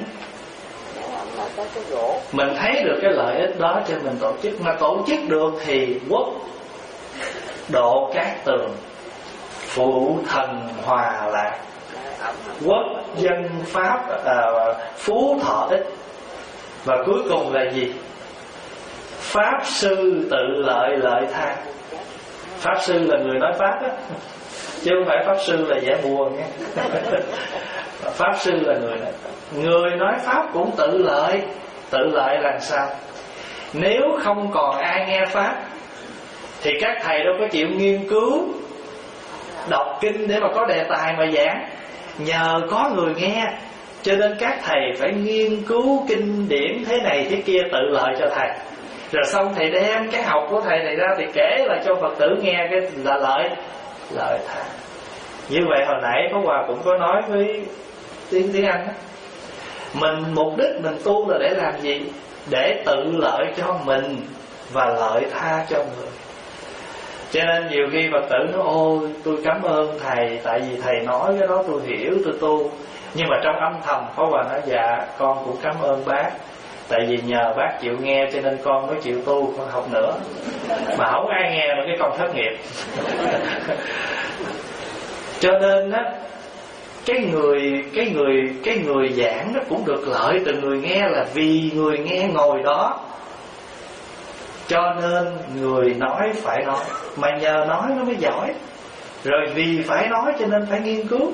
mình thấy được cái lợi ích đó cho mình tổ chức. Mà tổ chức được thì quốc độ cát tường, phụ thần hòa lạc, quốc dân pháp à, phú thọ ích. Và cuối cùng là gì? Pháp sư tự lợi lợi tha. Pháp sư là người nói pháp đó, chứ không phải pháp sư là giả buồn nha. Pháp sư là người nói pháp. Người nói pháp cũng tự lợi. Tự lợi làm sao? Nếu không còn ai nghe pháp thì các thầy đâu có chịu nghiên cứu đọc kinh để mà có đề tài mà giảng. Nhờ có người nghe, cho nên các thầy phải nghiên cứu kinh điển thế này thế kia tự lợi cho thầy. Rồi xong thầy đem cái học của thầy này ra thì kể lại cho Phật tử nghe, cái là lợi lợi tha. Như vậy hồi nãy Pháp Hòa cũng có nói với tiếng tiếng Anh đó, mình mục đích mình tu là để làm gì? Để tự lợi cho mình và lợi tha cho người. Cho nên nhiều khi Phật tử nói ôi tôi cảm ơn thầy, tại vì thầy nói cái đó tôi hiểu, tôi tu. Nhưng mà trong âm thầm Pháp Hòa nói dạ con cũng cảm ơn bác, tại vì nhờ bác chịu nghe cho nên con mới chịu tu, con học nữa. Mà không ai nghe mà cái con thất nghiệp. Cho nên á, cái người cái người cái người giảng nó cũng được lợi từ người nghe, là vì người nghe ngồi đó. Cho nên người nói phải nói, mà nhờ nói nó mới giỏi. Rồi vì phải nói cho nên phải nghiên cứu.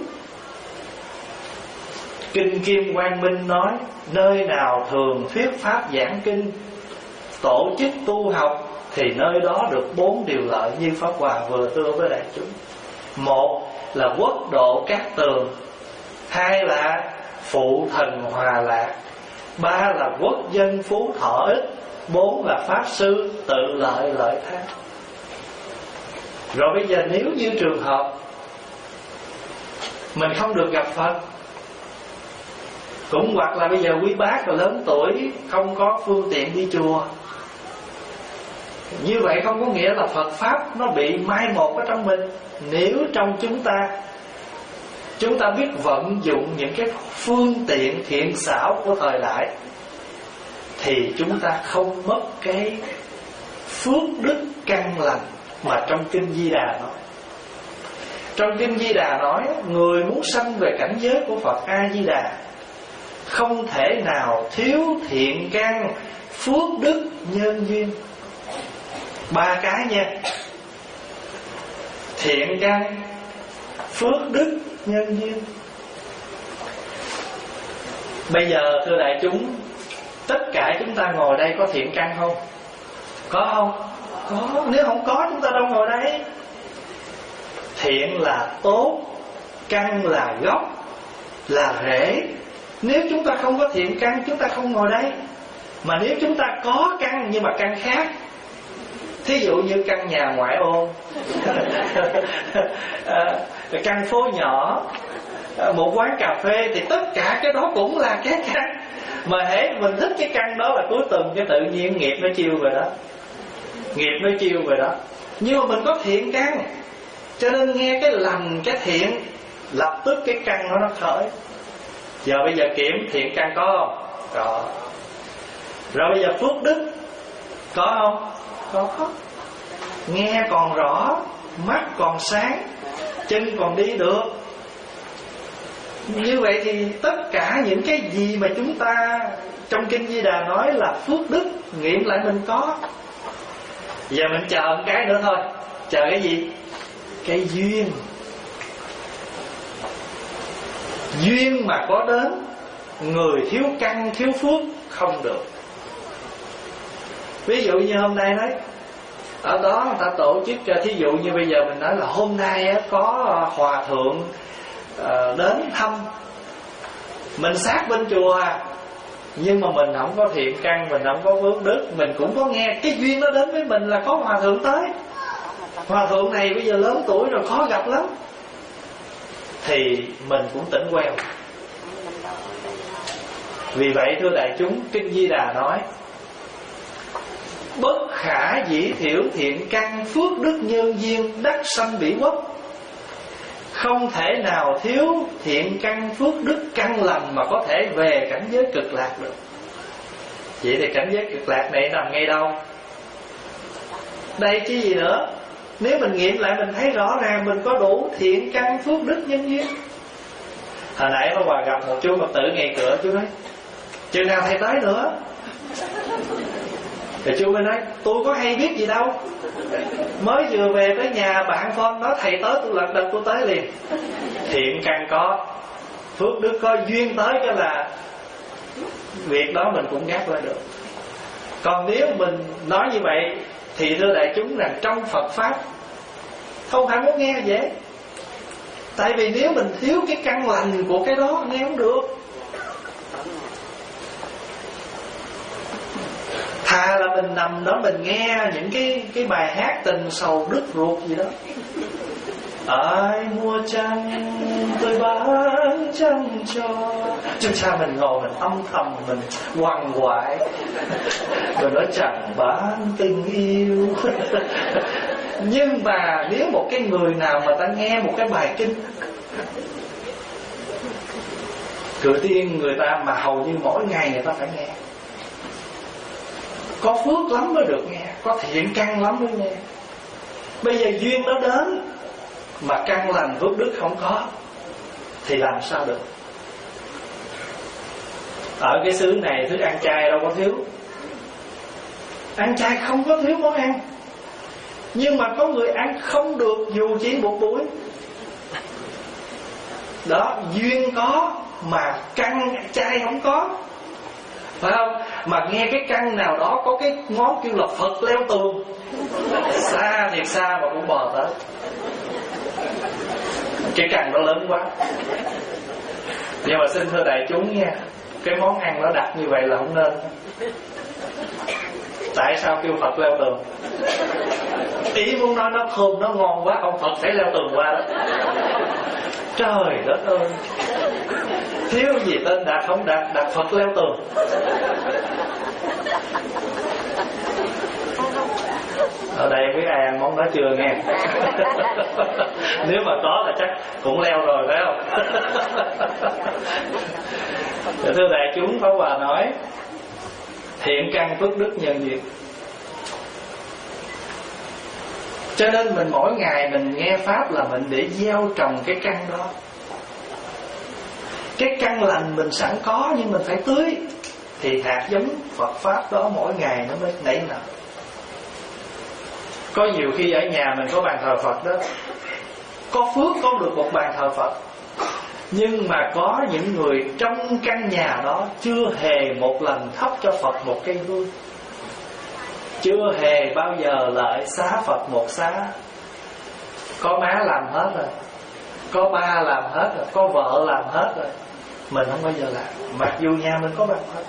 Kinh Kim Quang Minh nói, nơi nào thường thuyết pháp giảng kinh, tổ chức tu học, thì nơi đó được bốn điều lợi như Pháp Hòa vừa thưa với đại chúng. Một là quốc độ cát tường, hai là phụ thần hòa lạc, ba là quốc dân phú thọ ích, bốn là pháp sư tự lợi lợi tha. Rồi bây giờ nếu như trường hợp mình không được gặp Phật, cũng hoặc là bây giờ quý bác rồi lớn tuổi không có phương tiện đi chùa, như vậy không có nghĩa là Phật Pháp nó bị mai một ở trong mình. Nếu trong chúng ta Chúng ta biết vận dụng những cái phương tiện thiện xảo của thời đại, thì chúng ta không mất cái phước đức căn lành mà trong Kinh Di Đà nói. Trong Kinh Di Đà nói, người muốn sanh về cảnh giới của Phật A-di-đà không thể nào thiếu thiện căn, phước đức, nhân duyên. Ba cái nha: thiện căn, phước đức, nhân duyên. Bây giờ thưa đại chúng, tất cả chúng ta ngồi đây có thiện căn không? Có không? Có. Nếu không có chúng ta đâu ngồi đây. Thiện là tốt, căn là gốc, là rễ. Nếu chúng ta không có thiện căn, chúng ta không ngồi đây. Mà nếu chúng ta có căn nhưng mà căn khác, thí dụ như căn nhà ngoại ô, căn phố nhỏ, một quán cà phê, thì tất cả cái đó cũng là cái căn. Mà hễ mình thích cái căn đó là cuối tuần cái tự nhiên nghiệp nó chiêu về đó. Nghiệp nó chiêu về đó. Nhưng mà mình có thiện căn, cho nên nghe cái lành, cái thiện, lập tức cái căn nó nó khởi. Giờ bây giờ kiểm thiện căn có không? Có. Rồi bây giờ phước đức có không? Có. Nghe còn rõ, mắt còn sáng, chân còn đi được. Như vậy thì tất cả những cái gì mà chúng ta trong Kinh Di Đà nói là phước đức, nghiệm lại mình có. Giờ mình chờ một cái nữa thôi. Chờ cái gì? Cái duyên. Duyên mà có đến người thiếu căn thiếu phước không được. Ví dụ như hôm nay đấy, ở đó người ta tổ chức, thí dụ như bây giờ mình nói là hôm nay có hòa thượng đến thăm, mình sát bên chùa nhưng mà mình không có thiện căn, mình không có phước đức, mình cũng có nghe cái duyên nó đến với mình là có hòa thượng tới. Hòa thượng này bây giờ lớn tuổi rồi, khó gặp lắm, thì mình cũng tỉnh queo. Vì vậy thưa đại chúng, Kinh Di Đà nói: bất khả dĩ thiểu thiện căn phước đức nhân duyên đắc sanh bỉ quốc. Không thể nào thiếu thiện căn phước đức căn lành mà có thể về cảnh giới cực lạc được. Vậy thì cảnh giới cực lạc này nằm ngay đâu? Đây chứ gì nữa. Nếu mình nghiệm lại mình thấy rõ ràng mình có đủ thiện căn phước đức nhân duyên. Hồi nãy Pháp Hòa gặp một chú Phật tử ngay cửa, chú nói: chừng nào thầy tới nữa? Thì chú mới nói: tôi có hay biết gì đâu, mới vừa về tới nhà bạn phone nói thầy tới, tôi lật đật tôi tới liền. Thiện căn có, phước đức có, duyên tới cái là việc đó mình cũng gác lại được. Còn nếu mình nói như vậy thì thưa đại chúng rằng trong Phật Pháp không phải muốn nghe dễ. Tại vì nếu mình thiếu cái căn lành của cái đó nghe không được. Thà là mình nằm đó mình nghe những cái cái bài hát tình sầu đứt ruột gì đó. Ai mua chăng tôi bán chăng cho. Chứ sao mình ngồi mình âm thầm mình quằn quại, mình nói chẳng bán tình yêu. Nhưng mà nếu một cái người nào mà ta nghe một cái bài kinh, cửa tiên người ta mà hầu như mỗi ngày người ta phải nghe, có phước lắm mới được nghe, có thiện căn lắm mới nghe. Bây giờ duyên nó đến mà căn lành phước đức không có thì làm sao được? Ở cái xứ này thức ăn chay đâu có thiếu, ăn chay không có thiếu món ăn. Nhưng mà có người ăn không được dù chỉ một buổi. Đó, duyên có mà căn chay không có, phải không? Mà nghe cái căn nào đó có cái món kêu là Phật leo tường, xa thiệt xa mà cũng bò tới. Cái căn nó lớn quá. Nhưng mà xin thưa đại chúng nha, cái món ăn nó đặt như vậy là không nên. Tại sao kêu Phật leo tường? Ý muốn nói nó thơm, nó ngon quá, ông Phật phải leo tường qua đó. Trời đất ơi, thiếu gì tên đặt không đặt, đặt Phật leo tường. Ở đây biết ai ăn món đó chưa nghe? Nếu mà có là chắc cũng leo rồi phải không? Thưa đại chúng, Pháp Hòa nói thiện căn phước đức nhân duyên. Cho nên mình mỗi ngày mình nghe Pháp là mình để gieo trồng cái căn đó. Cái căn lành mình sẵn có nhưng mình phải tưới, thì hạt giống Phật Pháp đó mỗi ngày nó mới nảy nở. Có nhiều khi ở nhà mình có bàn thờ Phật đó, có phước có được một bàn thờ Phật, nhưng mà có những người trong căn nhà đó chưa hề một lần thắp cho Phật một cây hương, chưa hề bao giờ lại xá Phật một xá. Có má làm hết rồi, có ba làm hết rồi, có vợ làm hết rồi, mình không bao giờ làm, mặc dù nhà mình có bàn Phật.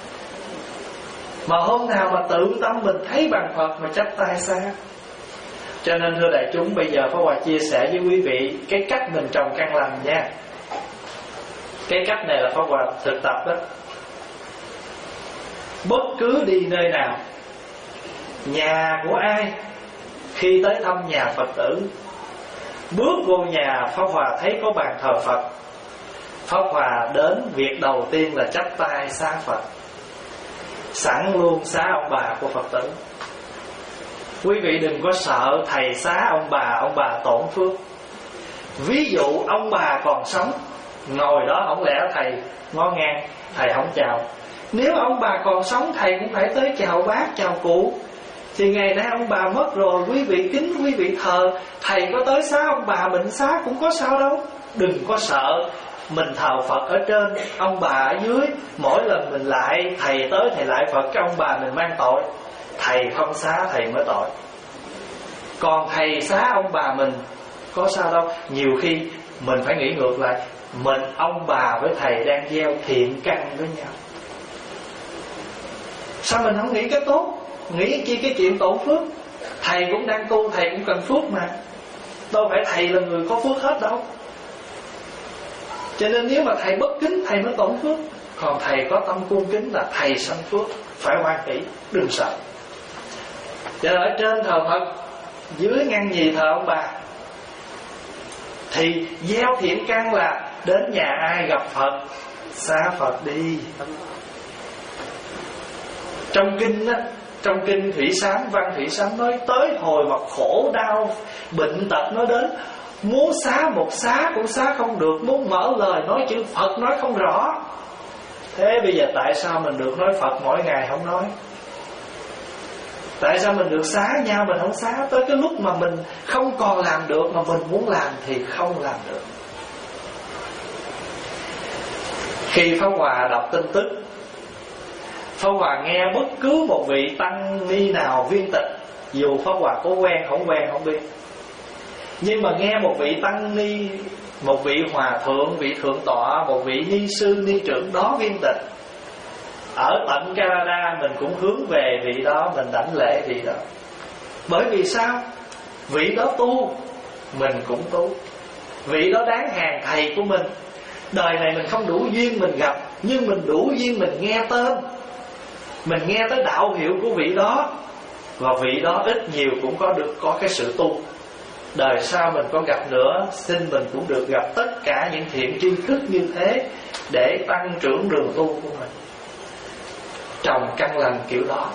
Mà hôm nào mà tự tâm mình thấy bàn Phật mà chắp tay xá. Cho nên thưa đại chúng, bây giờ Pháp Hòa chia sẻ với quý vị cái cách mình trồng căn lành nha. Cái cách này là Pháp Hòa thực tập đó. Bất cứ đi nơi nào, nhà của ai, khi tới thăm nhà Phật tử, bước vô nhà Pháp Hòa thấy có bàn thờ Phật, Pháp Hòa đến việc đầu tiên là chắp tay xá Phật, sẵn luôn xá ông bà của Phật tử. Quý vị đừng có sợ thầy xá ông bà, ông bà tổn phước. Ví dụ ông bà còn sống, ngồi đó không lẽ thầy ngó ngang, thầy không chào. Nếu ông bà còn sống thầy cũng phải tới chào bác, chào cụ. Thì ngày nay ông bà mất rồi, quý vị kính, quý vị thờ, thầy có tới xá ông bà mình xá cũng có sao đâu. Đừng có sợ mình thờ Phật ở trên, ông bà ở dưới. Mỗi lần mình lại thầy tới thầy lại Phật, cái ông bà mình mang tội. Thầy không xá thầy mới tội. Còn thầy xá ông bà mình có sao đâu. Nhiều khi mình phải nghĩ ngược lại, mình ông bà với thầy đang gieo thiện căn với nhau. Sao mình không nghĩ cái tốt, nghĩ chi cái chuyện tổn phước? Thầy cũng đang tu, thầy cũng cần phước mà. Đâu phải thầy là người có phước hết đâu. Cho nên nếu mà thầy bất kính, thầy mới tổn phước. Còn thầy có tâm cung kính là thầy sanh phước. Phải hoan hỷ, đừng sợ. Cho nên ở trên thờ Phật, dưới ngăn nhì thờ ông bà. Thì gieo thiện căn là đến nhà ai gặp Phật, xa Phật đi. Trong kinh á, trong kinh Thủy Sám, văn Thủy Sám nói tới hồi mà khổ đau, bệnh tật nó đến, muốn xá một xá cũng xá không được, muốn mở lời nói chữ Phật nói không rõ. Thế bây giờ tại sao mình được nói Phật mỗi ngày không nói? Tại sao mình được xá nhau mình không xá? Tới cái lúc mà mình không còn làm được mà mình muốn làm thì không làm được. Khi Pháp Hòa đọc tin tức, Pháp Hòa nghe bất cứ một vị tăng ni nào viên tịch, dù Pháp Hòa có quen không quen không biết, nhưng mà nghe một vị tăng ni, một vị hòa thượng, vị thượng tọa, một vị ni sư, ni trưởng đó viên tịch ở tận Canada, mình cũng hướng về vị đó, mình đảnh lễ vị đó. Bởi vì sao? Vị đó tu, mình cũng tu. Vị đó đáng hàng thầy của mình. Đời này mình không đủ duyên mình gặp, nhưng mình đủ duyên mình nghe tên, mình nghe tới đạo hiệu của vị đó. Và vị đó ít nhiều cũng có được có cái sự tu. Đời sau mình có gặp nữa, xin mình cũng được gặp tất cả những thiện tri thức như thế, để tăng trưởng đường tu của mình, trồng căn lành kiểu đó.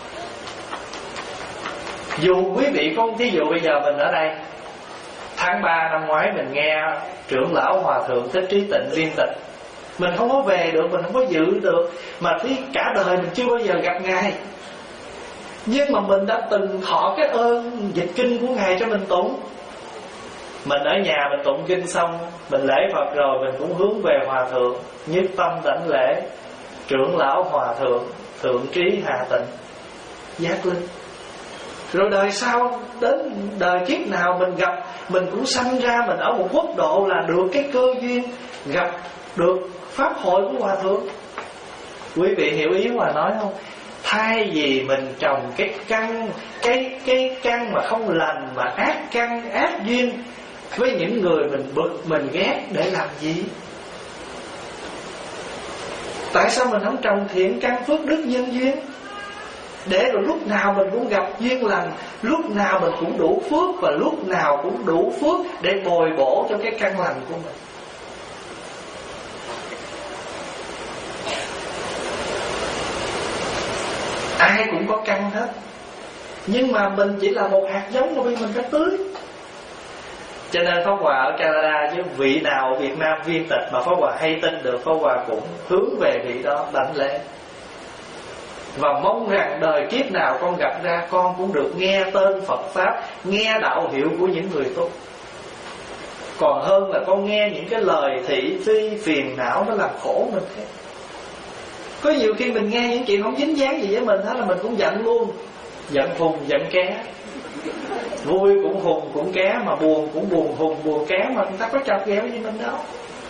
Dù quý vị không, thí dụ bây giờ mình ở đây, tháng ba năm ngoái mình nghe trưởng lão hòa thượng Thích Trí Tịnh viên tịch, mình không có về được, mình không có dự được, mà thì cả đời mình chưa bao giờ gặp ngài. Nhưng mà mình đã từng thọ cái ơn dịch kinh của ngài cho mình tụng. Mình ở nhà mình tụng kinh xong, mình lễ Phật rồi, mình cũng hướng về hòa thượng, nhất tâm đảnh lễ trưởng lão hòa thượng Thượng Trí Hà Tịnh giác linh. Rồi đời sau, đến đời kiếp nào mình gặp, mình cũng sanh ra mình ở một quốc độ là được cái cơ duyên gặp được pháp hội của hòa thượng. Quý vị hiểu ý Hòa nói không? Thay vì mình trồng cái căn, cái cái căn mà không lành, mà ác căn, ác duyên với những người mình bực, mình ghét, để làm gì? Tại sao mình không trồng thiện căn phước đức nhân duyên, để rồi lúc nào mình cũng gặp duyên lành, lúc nào mình cũng đủ phước, và lúc nào cũng đủ phước để bồi bổ cho cái căn lành của mình. Ai cũng có căn hết, nhưng mà mình chỉ là một hạt giống mà vì mình phải tưới. Cho nên Pháp Hòa ở Canada, chứ vị nào ở Việt Nam viên tịch mà Pháp Hòa hay tin được, Pháp Hòa cũng hướng về vị đó đảnh lễ. Và mong rằng đời kiếp nào con gặp ra, con cũng được nghe tên Phật Pháp, nghe đạo hiệu của những người tu. Còn hơn là con nghe những cái lời thị phi phiền não, nó làm khổ mình thế. Có nhiều khi mình nghe những chuyện không dính dáng gì với mình hết là mình cũng giận luôn. Giận hùng giận ké, vui cũng hùng cũng ké, mà buồn cũng buồn hùng buồn ké, mà người ta có chọc ghẹo gì mình đâu.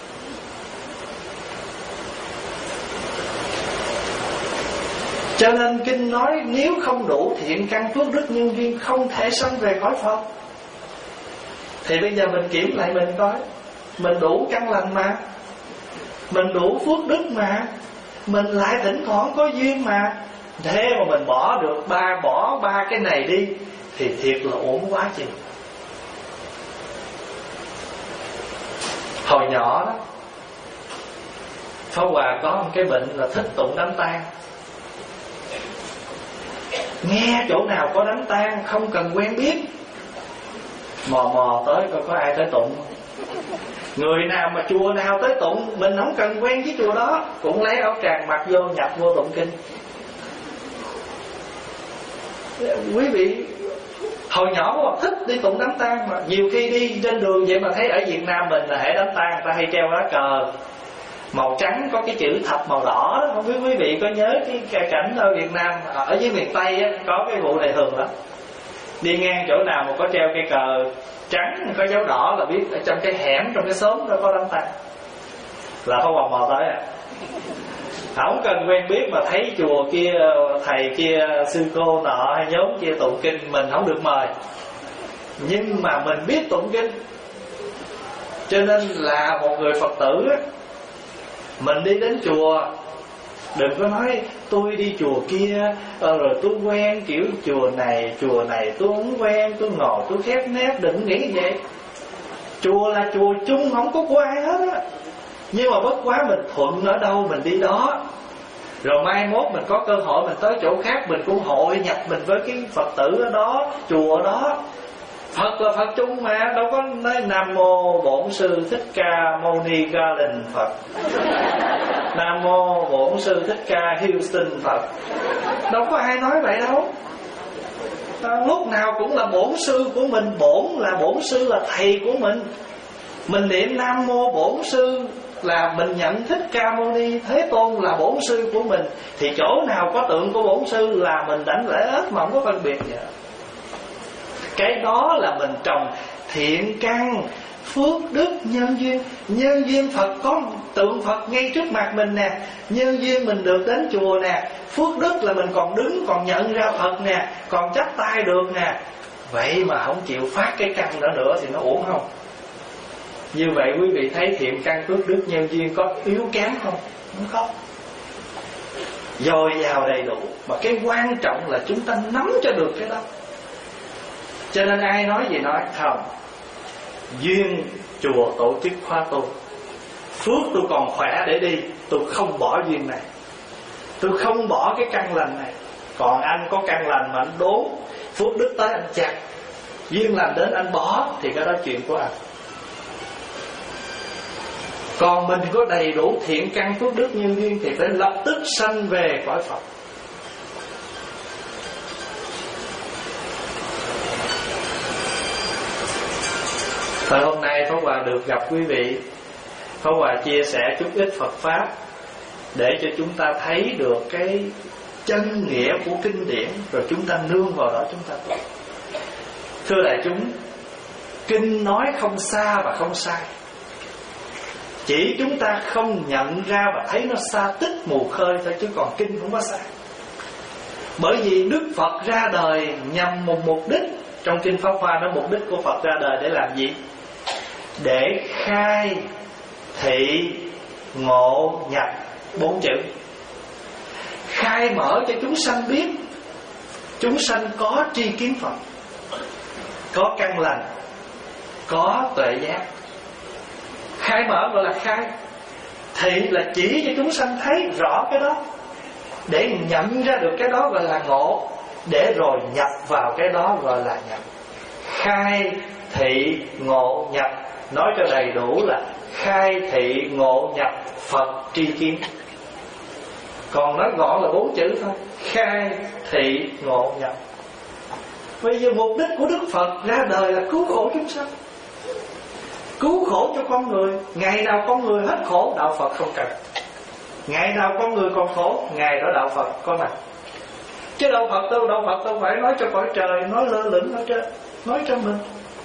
Cho nên kinh nói nếu không đủ thiện căn phước đức nhân duyên, không thể sanh về cõi Phật. Thì bây giờ mình kiểm lại mình coi, mình đủ căn lành mà, mình đủ phước đức mà, mình lại thỉnh thoảng có duyên mà. Thế mà mình bỏ được ba bỏ ba cái này đi thì thiệt là uổng quá chừng. Hồi nhỏ đó, Pháp Hòa có một cái bệnh là thích tụng đám tang. Nghe chỗ nào có đám tang không cần quen biết, mò mò tới coi có ai tới tụng. Người nào mà chùa nào tới tụng, mình không cần quen với chùa đó, cũng lấy áo tràng mặc vô, nhập vô tụng kinh. Quý vị Hồi nhỏ mà thích đi tụng đám tang, mà nhiều khi đi trên đường vậy mà thấy ở Việt Nam mình là hệ đám tang ta hay treo lá cờ màu trắng có cái chữ thập màu đỏ đó. Không biết quý vị có nhớ cái, cái cảnh ở Việt Nam, ở dưới miền Tây á, có cái vụ này thường lắm. Đi ngang chỗ nào mà có treo cây cờ trắng có dấu đỏ là biết ở trong cái hẻm, trong cái xóm đó có đám tang, là có quần mò tới à. Không cần quen biết mà thấy chùa kia thầy kia sư cô nọ hay nhóm kia tụng kinh, mình không được mời, nhưng mà mình biết tụng kinh. Cho nên là một người Phật tử á, mình đi đến chùa đừng có nói tôi đi chùa kia rồi tôi quen kiểu chùa này chùa này tôi không quen, tôi ngồi tôi khép nép. Đừng nghĩ vậy. Chùa là chùa chung, không có của ai hết á. Nhưng mà bất quá mình thuận ở đâu mình đi đó. Rồi mai mốt mình có cơ hội mình tới chỗ khác, mình cũng hội nhập mình với cái Phật tử ở đó, chùa đó. Phật là Phật chung mà, đâu có nói Nam Mô Bổn Sư Thích Ca Mâu Ni Garden Phật, Nam Mô Bổn Sư Thích Ca Houston Phật. Đâu có ai nói vậy đâu. À, lúc nào cũng là bổn sư của mình. Bổn là bổn sư là thầy của mình. Mình niệm Nam Mô Bổn Sư là mình nhận Thích Ca Mâu Ni Thế Tôn là bổn sư của mình. Thì chỗ nào có tượng của bổn sư là mình đánh lễ hết mà không có phân biệt vậy. Cái đó là mình trồng thiện căn, phước đức, nhân duyên. Nhân duyên Phật có tượng Phật ngay trước mặt mình nè. Nhân duyên mình được đến chùa nè. Phước đức là mình còn đứng, còn nhận ra Phật nè, còn chắp tay được nè. Vậy mà không chịu phát cái căn đó nữa thì nó uổng không? Như vậy quý vị thấy thiện căn, phước đức, nhân duyên có yếu kém không? Không có. Dồi dào đầy đủ. Mà cái quan trọng là chúng ta nắm cho được cái đó. Cho nên ai nói gì nói không, duyên chùa tổ chức khóa tu, phước tôi còn khỏe để đi, tôi không bỏ duyên này, tôi không bỏ cái căn lành này. Còn anh có căn lành mà anh đốn, phước đức tới anh chặt, duyên lành đến anh bỏ, thì cái đó chuyện của anh. Còn mình có đầy đủ thiện căn, phước đức, nhân duyên thì phải lập tức sanh về cõi Phật. Thời hôm nay Pháp Hòa được gặp quý vị, Pháp Hòa chia sẻ chút ít Phật Pháp để cho chúng ta thấy được cái chân nghĩa của kinh điển, rồi chúng ta nương vào đó chúng ta tu. Thưa đại chúng, kinh nói không xa và không sai, chỉ chúng ta không nhận ra và thấy nó xa tích mù khơi thôi, chứ còn kinh không có sai. Bởi vì Đức Phật ra đời nhằm một mục đích. Trong kinh Pháp Hoa nói mục đích của Phật ra đời để làm gì? Để khai thị ngộ nhập bốn chữ. Khai mở cho chúng sanh biết, chúng sanh có tri kiến Phật, có căn lành, có tuệ giác. Khai mở gọi là khai. Thị là chỉ cho chúng sanh thấy rõ cái đó, để nhận ra được cái đó gọi là ngộ, để rồi nhập vào cái đó gọi là nhập. Khai thị ngộ nhập, nói cho đầy đủ là khai thị ngộ nhập Phật tri kiến. Còn nói gọn là bốn chữ thôi: khai thị ngộ nhập. Bây giờ mục đích của Đức Phật ra đời là cứu khổ chúng sanh, cứu khổ cho con người. Ngày nào con người hết khổ, đạo Phật không cần. Ngày nào con người còn khổ, ngày đó đạo Phật có mặt. Chứ đạo Phật đâu, đạo Phật đâu phải nói cho cõi trời, nói lơ lửng ở trên, nói cho mình.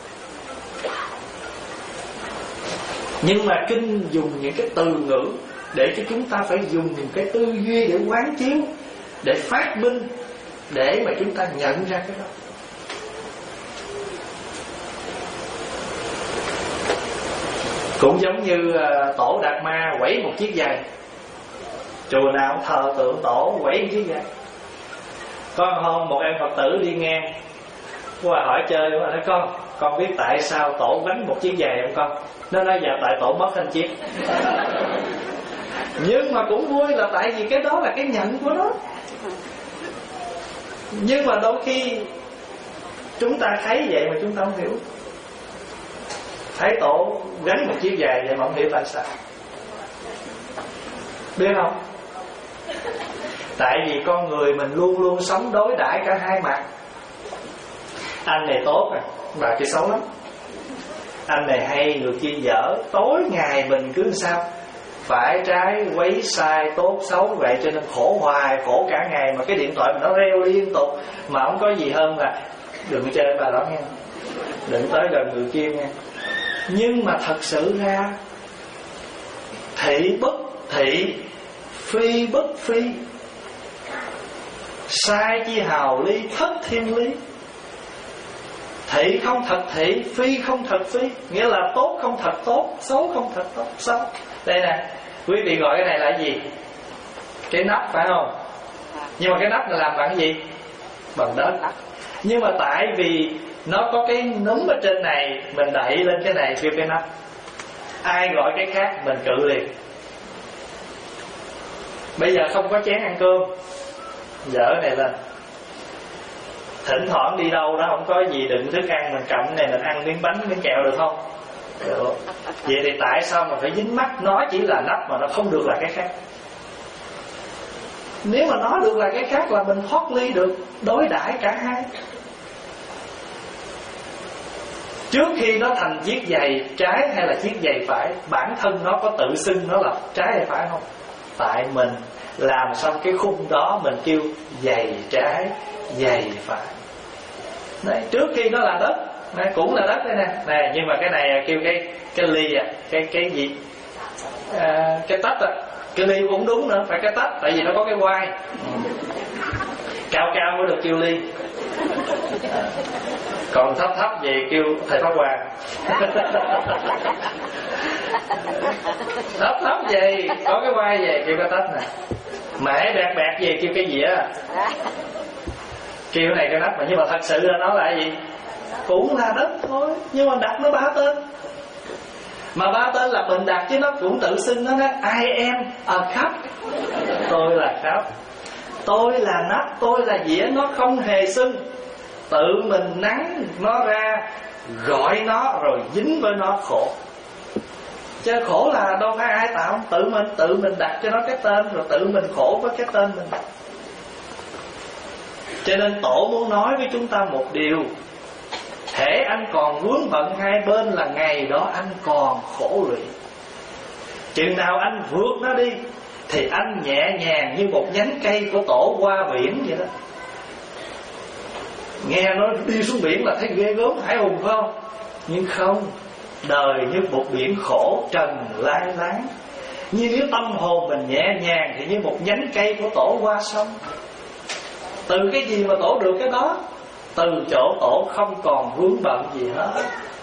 Nhưng mà kinh dùng những cái từ ngữ để cho chúng ta phải dùng những cái tư duy để quán chiếu, để phát minh, để mà chúng ta nhận ra cái đó. Cũng giống như uh, tổ Đạt Ma quẩy một chiếc giày. Chùa nào cũng thờ tượng tổ quẩy một chiếc giày. Có hôm một em Phật tử đi ngang, cô hỏi chơi, cô nói con, con biết tại sao tổ quánh một chiếc giày không con? Nó nói dạ tại tổ mất hình chiếc. Nhưng mà cũng vui là tại vì cái đó là cái nhận của nó. Nhưng mà đôi khi chúng ta thấy vậy mà chúng ta không hiểu. Thấy tổ gánh một chiếc giày vậy mà không hiểu tại sao. Biết không? Tại vì con người mình luôn luôn sống đối đãi cả hai mặt. Anh này tốt à, bà kia xấu lắm. Anh này hay, người kia dở. Tối ngày mình cứ sao phải trái, quấy sai, tốt xấu vậy, cho nên khổ hoài, khổ cả ngày. Mà cái điện thoại mình nó reo liên tục, mà không có gì hơn là đừng chơi bà đó nghe, đừng tới gần người kia nghe. Nhưng mà thật sự ra thị bất thị, phi bất phi, sai chi hào ly, thất thiên lý. Thị không thật thị, phi không thật phi, nghĩa là tốt không thật tốt, xấu không thật tốt xấu. Đây nè, quý vị gọi cái này là gì? Cái nắp phải không? Nhưng mà cái nắp là làm bằng cái gì? Bằng đất. Nhưng mà tại vì nó có cái núm ở trên này, mình đẩy lên cái này kêu cái nắp. Ai gọi cái khác mình cự liền. Bây giờ không có chén ăn cơm, dở này lên. Thỉnh thoảng đi đâu đó không có gì đựng thức ăn, mình cầm cái này mình ăn miếng bánh miếng kẹo được không? Được. Vậy thì tại sao mà phải dính mắt? Nó chỉ là nắp mà nó không được là cái khác. Nếu mà nó được là cái khác là mình thoát ly được, đối đãi cả hai. Trước khi nó thành chiếc giày trái hay là chiếc giày phải, bản thân nó có tự xưng nó là trái hay phải không? Tại mình làm xong cái khung đó mình kêu giày trái, giày phải. Đấy, trước khi nó là đất, này cũng là đất đây nè. Này, nhưng mà cái này kêu cái cái ly à, cái cái gì? À, cái tách à. Cái ly cũng đúng nữa, phải cái tách, tại vì nó có cái quai. Cao cao mới được kêu ly. À, còn thấp thấp gì kêu thầy Pháp Hòa. Thấp thấp gì, có cái quai gì kêu cái tách nè. Mẻ bẹt bẹt gì kêu cái gì á. Kêu này cái nắp mà, nhưng mà thật sự là nó là gì? Cũng là đất thôi, nhưng mà đặt nó ba tên. Mà ba tên là mình đặt chứ nó cũng tự xưng nó đó. I am a cup. Tôi là cup, tôi là nắp, tôi là dĩa. Nó không hề xưng, tự mình nắng nó ra, gọi nó rồi dính với nó khổ. Chứ khổ là đâu phải ai tạo, tự mình tự mình đặt cho nó cái tên, rồi tự mình khổ với cái tên mình. Cho nên Tổ muốn nói với chúng ta một điều: hễ anh còn vướng bận hai bên là ngày đó anh còn khổ lụy. Chừng nào anh vượt nó đi thì anh nhẹ nhàng như một nhánh cây của Tổ qua biển vậy đó. Nghe nói đi xuống biển là thấy ghê gớm hải hùng phải không? Nhưng không, đời như một biển khổ trần lai láng. Nhưng nếu tâm hồn mình nhẹ nhàng thì như một nhánh cây của Tổ qua sông. Từ cái gì mà Tổ được cái đó? Từ chỗ Tổ không còn vướng bận gì hết.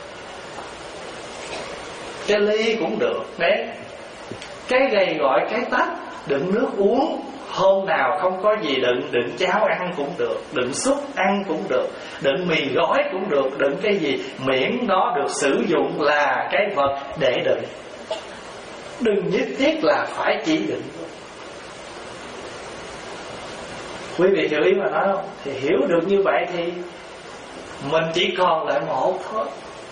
Cái ly cũng được đấy, cái gầy gọi cái tách, đựng nước uống. Hôm nào không có gì đựng, đựng cháo ăn cũng được, đựng súp ăn cũng được, đựng mì gói cũng được, đựng cái gì miễn nó được sử dụng là cái vật để đựng. Đừng nhất thiết là phải chỉ đựng. Quý vị hiểu ý mà nói không? Thì hiểu được như vậy thì mình chỉ còn lại một thôi.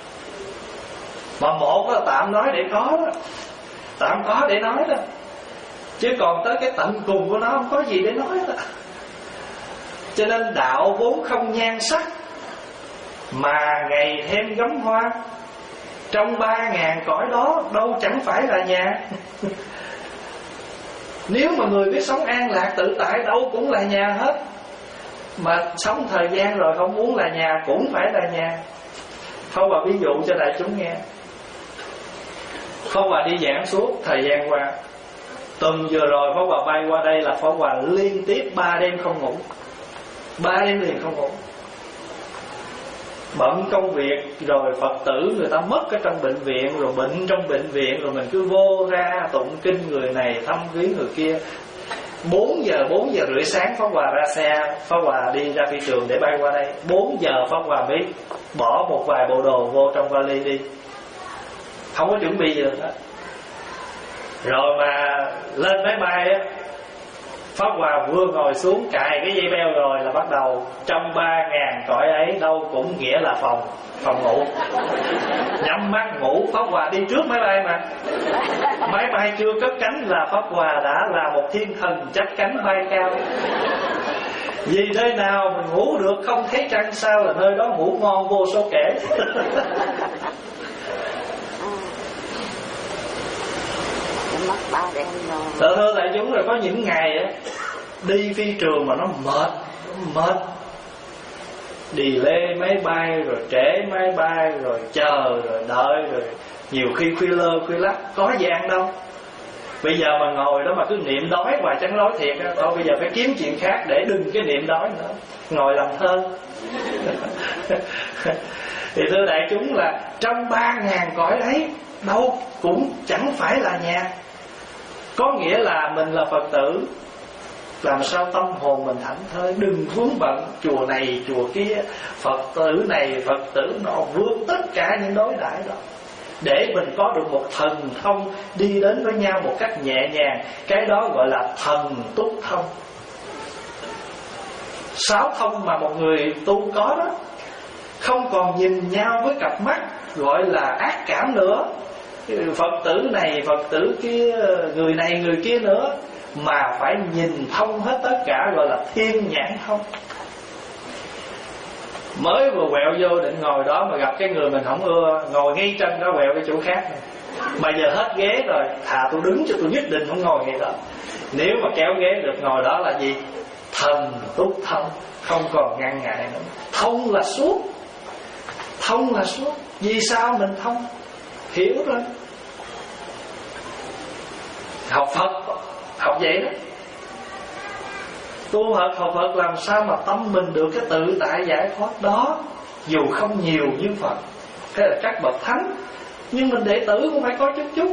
Mà một là tạm nói để có đó, tạm có để nói đó. Chứ còn tới cái tận cùng của nó không có gì để nói đó. Cho nên đạo vốn không nhan sắc, mà ngày thêm gấm hoa. Trong ba ngàn cõi đó đâu chẳng phải là nhà. Nếu mà người biết sống an lạc tự tại đâu cũng là nhà hết. Mà sống thời gian rồi không muốn là nhà cũng phải là nhà. Thôi bà ví dụ cho đại chúng nghe. Pháp Hòa đi giảng suốt thời gian qua. Tuần vừa rồi Pháp Hòa bay qua đây là Pháp Hòa liên tiếp ba đêm không ngủ. Ba đêm liền không ngủ. Bận công việc, rồi Phật tử người ta mất ở trong bệnh viện, rồi bệnh trong bệnh viện, rồi mình cứ vô ra tụng kinh người này, thăm viếng người kia. Bốn giờ, bốn giờ rưỡi sáng Pháp Hòa ra xe, Pháp Hòa đi ra phi trường để bay qua đây. Bốn giờ Pháp Hòa mới bỏ một vài bộ đồ vô trong vali đi, không có chuẩn bị gì được hết. Rồi mà lên máy bay á, Pháp Hòa vừa ngồi xuống cài cái dây beo rồi là bắt đầu trong ba ngàn cõi ấy đâu cũng nghĩa là phòng phòng ngủ. Nhắm mắt ngủ. Pháp Hòa đi trước máy bay mà. Máy bay chưa cất cánh là Pháp Hòa đã là một thiên thần chấp cánh bay cao. Vì nơi nào mình ngủ được không thấy trăng sao là nơi đó ngủ ngon vô số kể. Tự thưa đại chúng, rồi có những ngày á, đi phi trường mà nó mệt, nó mệt, delay máy bay, rồi trễ máy bay, rồi chờ, rồi đợi, rồi nhiều khi khuya lơ khuya lắc, có gì ăn đâu. Bây giờ mà ngồi đó mà cứ niệm đói hoài chẳng nói thiệt á, thôi bây giờ phải kiếm chuyện khác để đừng cái niệm đói nữa, ngồi làm thơ. Thì thưa đại chúng là trong ba ngàn cõi ấy đâu cũng chẳng phải là nhà. Có nghĩa là mình là Phật tử, làm sao tâm hồn mình thảnh thơi, đừng vướng bận chùa này chùa kia, Phật tử này Phật tử nọ, vượt tất cả những đối đãi đó, để mình có được một thần thông đi đến với nhau một cách nhẹ nhàng. Cái đó gọi là thần túc thông. Sáu thông mà một người tu có đó, không còn nhìn nhau với cặp mắt gọi là ác cảm nữa, Phật tử này Phật tử kia, người này người kia nữa, mà phải nhìn thông hết tất cả, gọi là thiên nhãn thông. Mới vừa quẹo vô định ngồi đó mà gặp cái người mình không ưa, ngồi ngay chân đó quẹo cái chỗ khác này. Mà giờ hết ghế rồi, thà tôi đứng cho tôi nhất định không ngồi ngay đó. Nếu mà kéo ghế được ngồi đó là gì? Thần túc thông, không còn ngăn ngại nữa. Thông là suốt, thông là suốt. Vì sao mình thông? Hiểu rồi. Học Phật học vậy đó. Tu Phật học Phật làm sao mà tâm mình được cái tự tại giải thoát đó. Dù không nhiều như Phật, thế là các bậc thánh, nhưng mình đệ tử cũng phải có chút chút.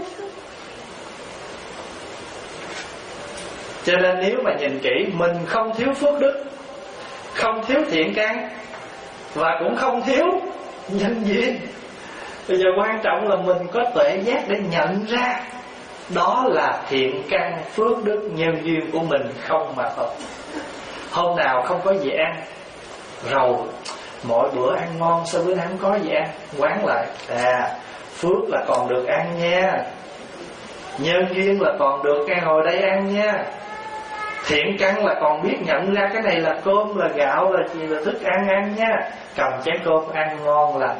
Cho nên nếu mà nhìn kỹ, mình không thiếu phước đức, không thiếu thiện căn, và cũng không thiếu nhân duyên. Bây giờ quan trọng là mình có tuệ giác để nhận ra đó là thiện căn, phước đức, nhân duyên của mình không mà thôi. Hôm nào không có gì ăn, rồi mỗi bữa ăn ngon, sao bữa nay không có gì ăn, quán lại. À, phước là còn được ăn nha, nhân duyên là còn được nghe ngồi đây ăn nha, thiện căn là còn biết nhận ra cái này là cơm, là gạo, là gì, là thức ăn ăn nha. Cầm chén cơm ăn ngon lành.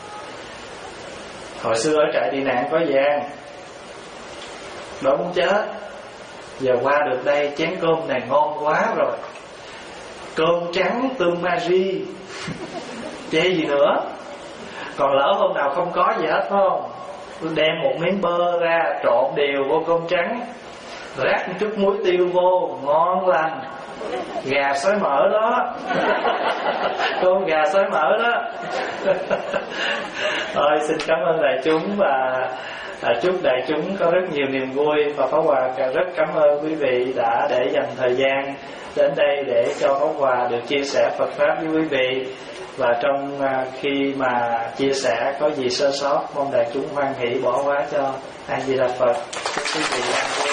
Hồi xưa ở trại tị nạn có gì ăn, đói muốn chết. Giờ qua được đây chén cơm này ngon quá rồi, cơm trắng tương Marie, chê gì nữa. Còn lỡ hôm nào không có gì hết phải không, đem một miếng bơ ra trộn đều vô cơm trắng, rắc một chút muối tiêu vô, ngon lành. Gà xối mỡ đó. Con gà xối mỡ đó. Thôi xin cảm ơn đại chúng, và à, chúc đại chúng có rất nhiều niềm vui. Và Pháp Hòa rất cảm ơn quý vị đã để dành thời gian đến đây để cho Pháp Hòa được chia sẻ Phật Pháp với quý vị. Và trong à, khi mà chia sẻ có gì sơ sót, mong đại chúng hoan hỷ bỏ qua cho. A Di Đà Phật. Chúc quý vị an vui.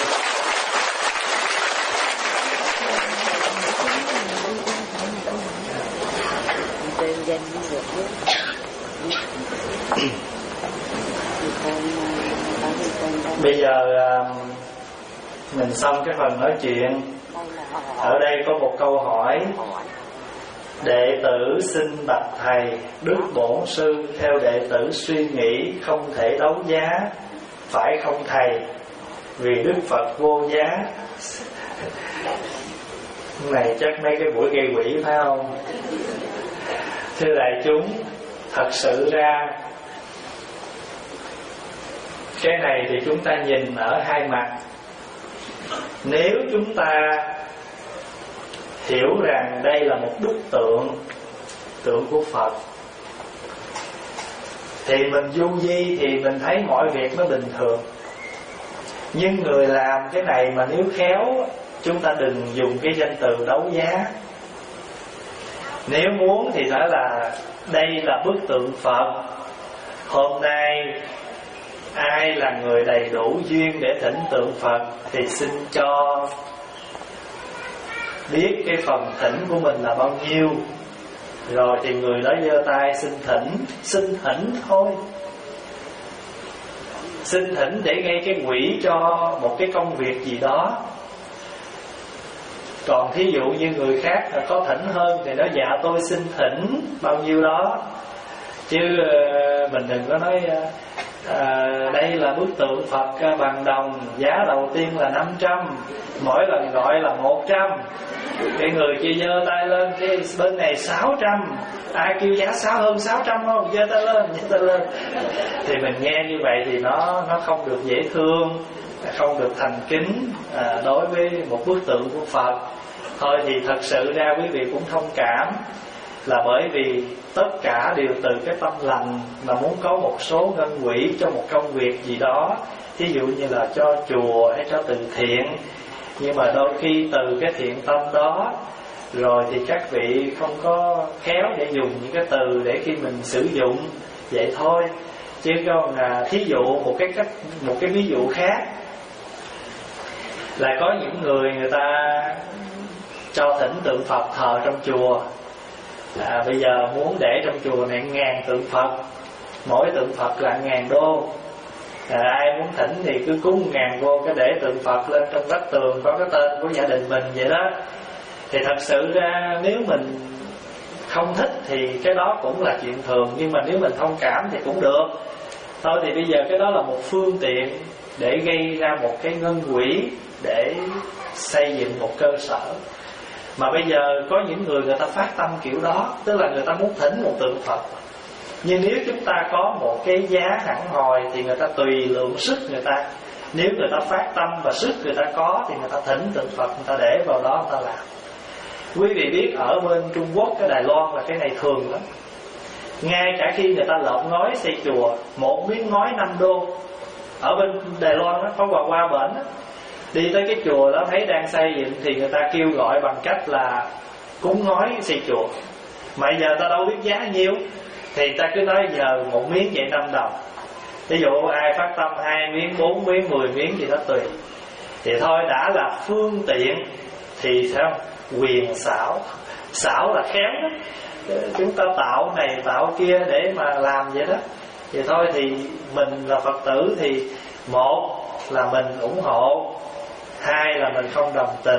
Bây giờ mình xong cái phần nói chuyện. Ở đây có một câu hỏi. Đệ tử xin bạch thầy, Đức Bổn Sư theo đệ tử suy nghĩ không thể đấu giá, phải không thầy? Vì Đức Phật vô giá. Này chắc mấy cái buổi gây quỷ phải không? Thưa đại chúng, thật sự ra cái này thì chúng ta nhìn ở hai mặt. Nếu chúng ta hiểu rằng đây là một bức tượng, tượng của Phật, thì mình du di thì mình thấy mọi việc nó bình thường. Nhưng người làm cái này mà nếu khéo, chúng ta đừng dùng cái danh từ đấu giá. Nếu muốn thì nói là đây là bức tượng Phật. Hôm nay ai là người đầy đủ duyên để thỉnh tượng Phật thì xin cho biết cái phần thỉnh của mình là bao nhiêu, rồi thì người đó giơ tay xin thỉnh. Xin thỉnh thôi, xin thỉnh để gây cái quỹ cho một cái công việc gì đó. Còn thí dụ như người khác có thỉnh hơn thì nói dạ tôi xin thỉnh bao nhiêu đó, chứ mình đừng có nói à, đây là bức tượng Phật bằng đồng, giá đầu tiên là năm trăm, mỗi lần gọi là một trăm. Cái người kia giơ tay lên, cái bên này sáu trăm, ai kêu giá sáu hơn sáu trăm không, giơ tay lên, giơ tay lên. Thì mình nghe như vậy thì nó nó không được dễ thương, không được thành kính à, đối với một bức tượng của Phật. Thôi thì thật sự ra quý vị cũng thông cảm, là bởi vì tất cả đều từ cái tâm lành mà muốn có một số ngân quỹ cho một công việc gì đó, thí dụ như là cho chùa hay cho từ thiện. Nhưng mà đôi khi từ cái thiện tâm đó rồi thì các vị không có khéo để dùng những cái từ để khi mình sử dụng vậy thôi. Chứ còn à, thí dụ một cái cách một cái ví dụ khác là có những người người ta cho thỉnh tượng Phật thờ trong chùa. À, bây giờ muốn để trong chùa này ngàn tượng Phật, mỗi tượng Phật là ngàn đô. À, ai muốn thỉnh thì cứ cúng ngàn đô, cái để tượng Phật lên trong vách tường có cái tên của gia đình mình vậy đó. Thì thật sự ra nếu mình không thích thì cái đó cũng là chuyện thường, nhưng mà nếu mình thông cảm thì cũng được. Thôi thì bây giờ cái đó là một phương tiện để gây ra một cái ngân quỹ để xây dựng một cơ sở. Mà bây giờ có những người người ta phát tâm kiểu đó, tức là người ta muốn thỉnh một tượng Phật. Nhưng nếu chúng ta có một cái giá hẳn hoi thì người ta tùy lượng sức người ta. Nếu người ta phát tâm và sức người ta có thì người ta thỉnh tượng Phật, người ta để vào đó người ta làm. Quý vị biết ở bên Trung Quốc, cái Đài Loan là cái này thường lắm. Ngay cả khi người ta lợp ngói xây chùa, một miếng ngói năm đô. Ở bên Đài Loan đó, có quà qua bển đó, đi tới cái chùa đó thấy đang xây dựng thì người ta kêu gọi bằng cách là cúng ngói xây chùa. Mà giờ ta đâu biết giá nhiêu, thì ta cứ nói giờ một miếng vậy năm đồng. Ví dụ ai phát tâm hai miếng, bốn miếng, mười miếng gì đó tùy. Thì thôi đã là phương tiện thì sao? Quyền xảo. Xảo là khéo đó. Chúng ta tạo này tạo kia để mà làm vậy đó. Thì thôi thì mình là Phật tử thì một là mình ủng hộ, hai là mình không đồng tình.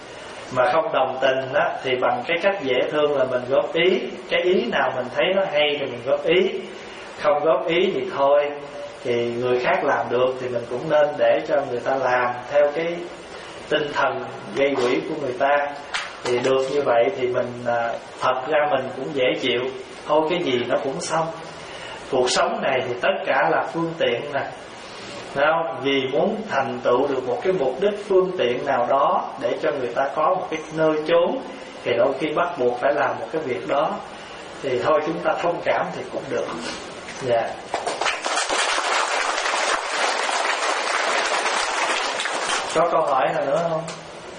Mà không đồng tình đó, thì bằng cái cách dễ thương là mình góp ý. Cái ý nào mình thấy nó hay thì mình góp ý, không góp ý thì thôi. Thì người khác làm được thì mình cũng nên để cho người ta làm theo cái tinh thần gây quỹ của người ta. Thì được như vậy thì mình thật ra mình cũng dễ chịu. Thôi cái gì nó cũng xong. Cuộc sống này thì tất cả là phương tiện nè, không? Vì muốn thành tựu được một cái mục đích phương tiện nào đó để cho người ta có một cái nơi chốn, thì đôi khi bắt buộc phải làm một cái việc đó. Thì thôi chúng ta thông cảm thì cũng được. Dạ yeah. Có câu hỏi nào nữa không?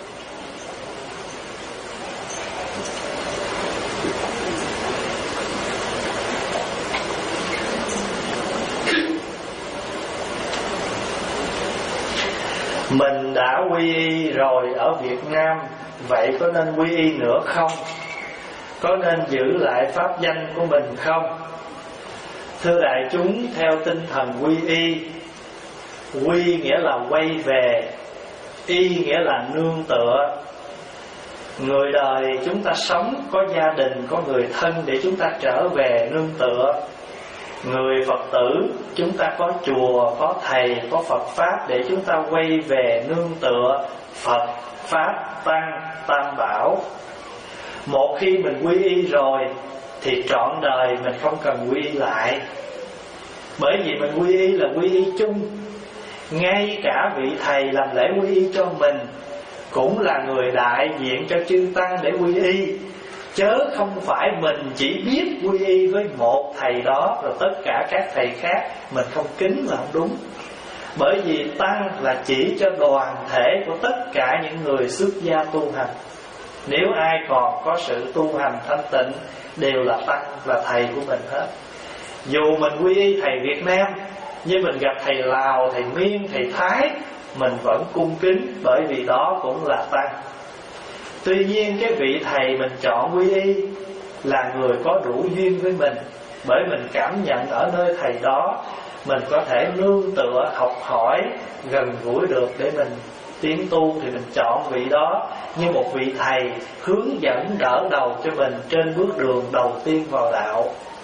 Mình đã quy y rồi ở Việt Nam, vậy có nên quy y nữa không? Có nên giữ lại pháp danh của mình không? Thưa đại chúng, theo tinh thần quy y, quy nghĩa là quay về, y nghĩa là nương tựa. Người đời chúng ta sống có gia đình, có người thân để chúng ta trở về nương tựa. Người Phật tử chúng ta có chùa, có thầy, có Phật Pháp để chúng ta quay về nương tựa Phật, Pháp, Tăng, Tam Bảo. Một khi mình quy y rồi thì trọn đời mình không cần quy y lại. Bởi vì mình quy y là quy y chung. Ngay cả vị thầy làm lễ quy y cho mình cũng là người đại diện cho chư Tăng để quy y, chớ không phải mình chỉ biết quy y với một thầy đó rồi tất cả các thầy khác mình không kính là không đúng. Bởi vì Tăng là chỉ cho đoàn thể của tất cả những người xuất gia tu hành. Nếu ai còn có sự tu hành thanh tịnh đều là Tăng, là thầy của mình hết. Dù mình quy y thầy Việt Nam, nhưng mình gặp thầy Lào, thầy Miên, thầy Thái, mình vẫn cung kính, bởi vì đó cũng là Tăng. Tuy nhiên cái vị thầy mình chọn quy y là người có đủ duyên với mình, bởi mình cảm nhận ở nơi thầy đó mình có thể nương tựa, học hỏi, gần gũi được để mình tiến tu, thì mình chọn vị đó như một vị thầy hướng dẫn đỡ đầu cho mình trên bước đường đầu tiên vào đạo.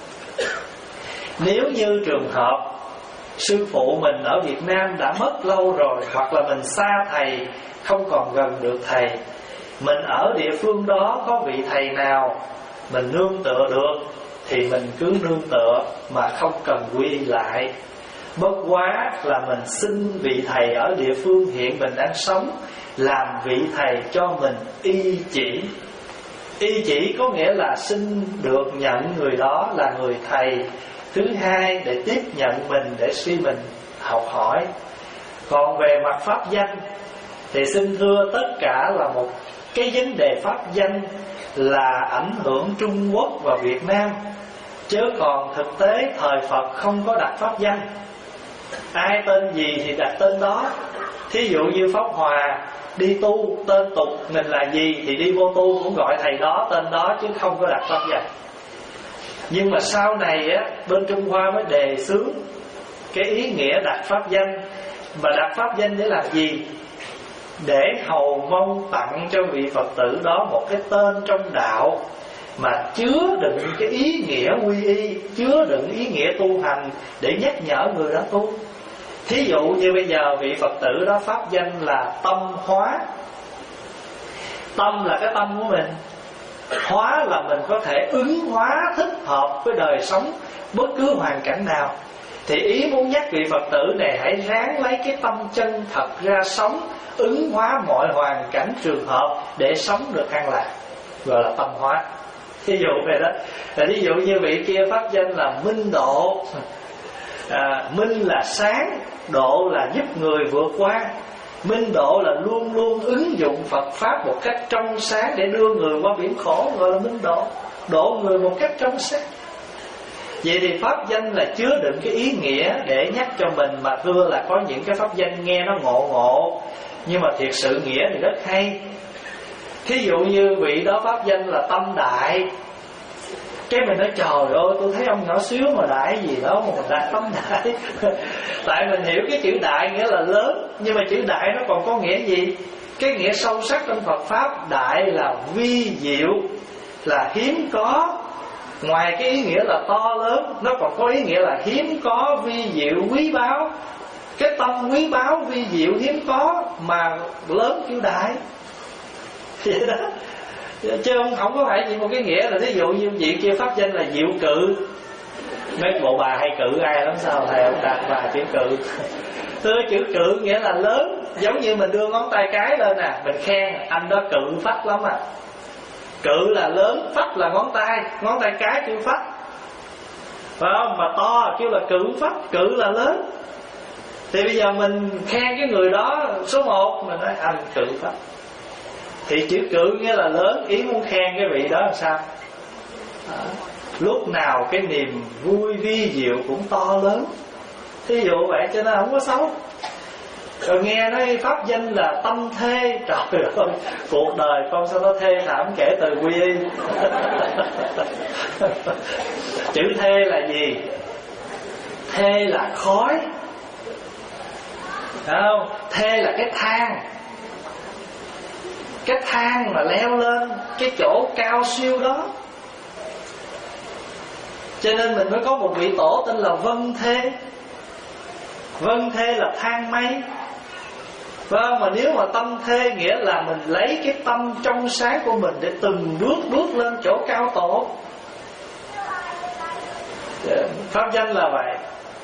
Nếu như trường hợp sư phụ mình ở Việt Nam đã mất lâu rồi, hoặc là mình xa thầy, không còn gần được thầy, mình ở địa phương đó có vị thầy nào mình nương tựa được thì mình cứ nương tựa mà không cần quy lại. Bất quá là mình xin vị thầy ở địa phương hiện mình đang sống làm vị thầy cho mình y chỉ. Y chỉ có nghĩa là xin được nhận người đó là người thầy thứ hai để tiếp nhận mình, để suy mình học hỏi. Còn về mặt pháp danh thì xin thưa tất cả là một cái vấn đề pháp danh là ảnh hưởng Trung Quốc và Việt Nam, chứ còn thực tế thời Phật không có đặt pháp danh. Ai tên gì thì đặt tên đó. Thí dụ như Pháp Hòa đi tu, tên tục mình là gì thì đi vô tu cũng gọi thầy đó tên đó, chứ không có đặt pháp danh. Nhưng mà sau này á, bên Trung Hoa mới đề xướng cái ý nghĩa đặt pháp danh. Mà đặt pháp danh để làm gì? Để hầu mong tặng cho vị Phật tử đó một cái tên trong đạo mà chứa đựng cái ý nghĩa quy y, chứa đựng ý nghĩa tu hành để nhắc nhở người đó tu. Thí dụ như bây giờ vị Phật tử đó pháp danh là Tâm Hóa. Tâm là cái tâm của mình, hóa là mình có thể ứng hóa thích hợp với đời sống bất cứ hoàn cảnh nào. Thì ý muốn nhắc vị Phật tử này hãy ráng lấy cái tâm chân thật ra sống, ứng hóa mọi hoàn cảnh trường hợp để sống được an lạc, gọi là tâm hóa. Ví dụ vậy đó. Ví dụ như vị kia pháp danh là Minh Độ. à, Minh là sáng, độ là giúp người vượt qua. Minh độ là luôn luôn ứng dụng Phật Pháp một cách trong sáng để đưa người qua biển khổ, gọi là minh độ, độ người một cách trong sáng. Vậy thì pháp danh là chứa đựng cái ý nghĩa để nhắc cho mình, mà thưa là có những cái pháp danh nghe nó ngộ ngộ, nhưng mà thiệt sự nghĩa thì rất hay. Thí dụ như vị đó pháp danh là Tâm Đại, cái mình nói trời ơi tôi thấy ông nhỏ xíu mà đại gì đó mà mình đại Tâm Đại. Tại mình hiểu cái chữ đại nghĩa là lớn, nhưng mà chữ đại nó còn có nghĩa gì? Cái nghĩa sâu sắc trong Phật Pháp, đại là vi diệu, là hiếm có. Ngoài cái ý nghĩa là to lớn, nó còn có ý nghĩa là hiếm có, vi diệu, quý báu. Cái tâm quý báu, vi diệu, hiếm có mà lớn kêu đại. Vậy đó. Chứ không, không có phải chỉ một cái nghĩa là ví dụ như vị kia pháp danh là Diệu Cự. Mấy bộ bà hay cự ai lắm sao thầy ông đặt bà chữ cự. Thưa chữ cự nghĩa là lớn, giống như mình đưa ngón tay cái lên nè, mình khen anh đó cự phách lắm à. Cự là lớn, phách là ngón tay, ngón tay cái kêu phách, phải không? Mà to kêu là cự phách, cự là lớn. Thì bây giờ mình khen cái người đó số một, mình nói anh cự phách. Thì chữ cự nghĩa là lớn, ý muốn khen cái vị đó làm sao? À, lúc nào cái niềm vui vi diệu cũng to lớn. Thí dụ vậy cho nên không có xấu. Rồi nghe nói pháp danh là Tâm Thê. Trời ơi, cuộc đời con sao nó thê thảm kể từ quy y. Chữ thê là gì? Thê là khói, phải không? Thê là cái thang, cái thang mà leo lên cái chỗ cao siêu đó. Cho nên mình mới có một vị tổ tên là Vân Thê. Vân Thê là thang mây, phải không? Mà nếu mà Tâm Thê nghĩa là mình lấy cái tâm trong sáng của mình để từng bước bước lên chỗ cao tổ. Pháp danh là vậy.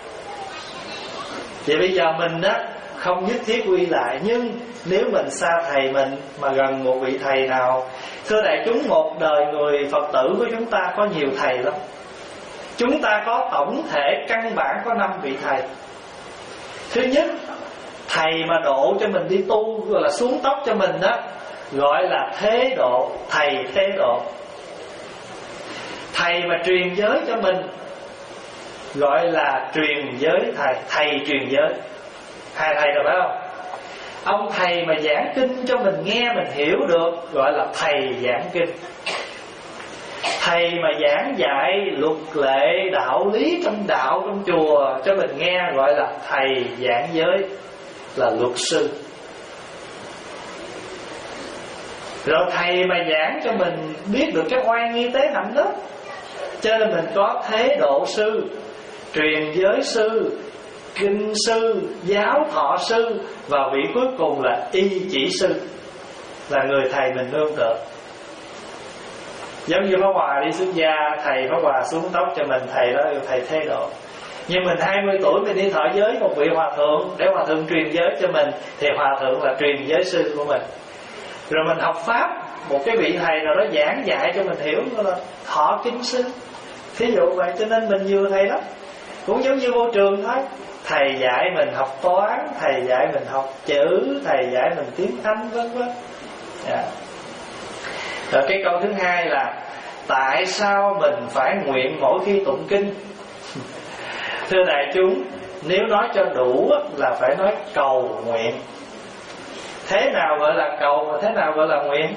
Thì bây giờ mình á không nhất thiết quy lại, nhưng nếu mình xa thầy mình mà gần một vị thầy nào, thưa đại chúng, một đời người Phật tử của chúng ta có nhiều thầy lắm. Chúng ta có tổng thể căn bản có năm vị thầy. Thứ nhất, thầy mà độ cho mình đi tu, gọi là xuống tóc cho mình đó, gọi là thế độ, thầy thế độ. Thầy mà truyền giới cho mình gọi là truyền giới thầy, thầy truyền giới. Hai thầy rồi phải không? Ông thầy mà giảng kinh cho mình nghe, mình hiểu được, gọi là thầy giảng kinh. Thầy mà giảng dạy luật lệ đạo lý trong đạo, trong chùa cho mình nghe, gọi là thầy giảng giới, là luật sư. Rồi thầy mà giảng cho mình biết được cái oai nghi tế hạnh đó, cho nên mình có thế độ sư, truyền giới sư, kinh sư, giáo thọ sư, và vị cuối cùng là y chỉ sư, là người thầy mình nương tựa. Giống như Pháp Hòa đi xuất gia, thầy Pháp Hòa xuống tóc cho mình, thầy đó là thầy thế độ. Nhưng mình hai mươi tuổi mình đi thọ giới một vị hòa thượng, để hòa thượng truyền giới cho mình, thì hòa thượng là truyền giới sư của mình. Rồi mình học Pháp, một cái vị thầy nào đó giảng dạy cho mình hiểu, đó là thọ kinh sư. Thí dụ vậy, cho nên mình nhiều thầy lắm. Cũng giống như vô trường thôi, thầy dạy mình học toán, thầy dạy mình học chữ, thầy dạy mình tiếng Anh, vân vân. Yeah. Rồi cái câu thứ hai là tại sao mình phải nguyện mỗi khi tụng kinh? Thưa đại chúng, nếu nói cho đủ là phải nói cầu nguyện. Thế nào gọi là cầu và thế nào gọi là nguyện?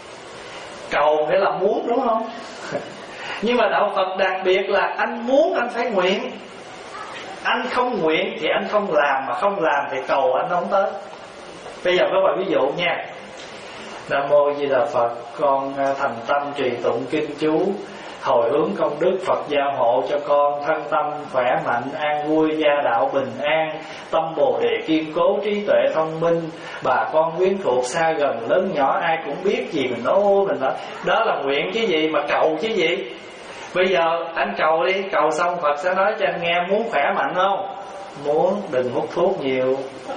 Cầu nghĩa là muốn, đúng không? Nhưng mà đạo Phật đặc biệt là anh muốn anh phải nguyện. Anh không nguyện thì anh không làm, mà không làm thì cầu anh không tới. Bây giờ có vài ví dụ nha. Nam mô Di Đà Phật, con thành tâm trì tụng kinh chú, hồi hướng công đức Phật gia hộ cho con thân tâm khỏe mạnh, an vui, gia đạo bình an, tâm bồ đề kiên cố, trí tuệ thông minh, bà con quyến thuộc xa gần lớn nhỏ ai cũng biết gì mình nói ô mình nói. Đó là nguyện chứ gì, mà cầu chứ gì. Bây giờ anh cầu đi, cầu xong Phật sẽ nói cho anh nghe muốn khỏe mạnh không? Muốn, đừng hút thuốc nhiều.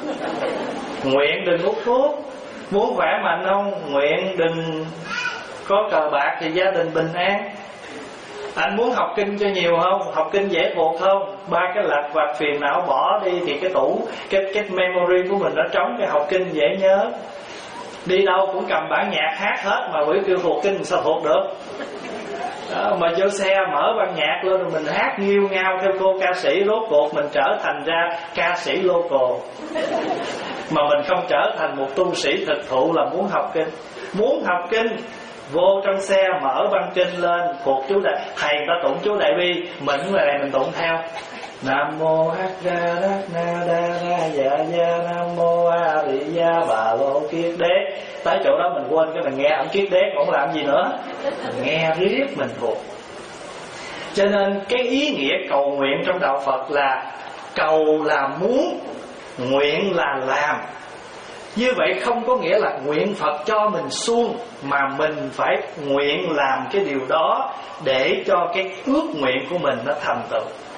Nguyện đừng hút thuốc. Muốn khỏe mạnh không? Nguyện đừng có cờ bạc thì gia đình bình an. Anh muốn học kinh cho nhiều không? Học kinh dễ thuộc không? Ba cái lặt vặt phiền não bỏ đi thì cái tủ, cái, cái memory của mình nó trống, cái học kinh dễ nhớ. Đi đâu cũng cầm bản nhạc hát hết, mà bởi kêu thuộc kinh sao thuộc được. Đó, mà vô xe mở bản nhạc lên rồi mình hát nghiêu ngao theo cô ca sĩ, rốt cuộc mình trở thành ra ca sĩ local. Mà mình không trở thành một tu sĩ thực thụ là muốn học kinh. Muốn học kinh, vô trong xe mở băng kinh lên, thuộc chú đại, thầy ta tụng chú đại bi, mình người này mình tụng theo. Nam mô Hắc Ra Đát Na Đa Ra Dạ Gia Nam mô A Di Gia Bà Lô Kiết Đế. Tới chỗ đó mình quên cái mình nghe ông Kiết Đế cũng làm gì nữa, mình nghe riết mình thuộc. Cho nên cái ý nghĩa cầu nguyện trong đạo Phật là cầu là muốn, nguyện là làm. Như vậy không có nghĩa là nguyện Phật cho mình suông, mà mình phải nguyện làm cái điều đó để cho cái ước nguyện của mình nó thành tựu.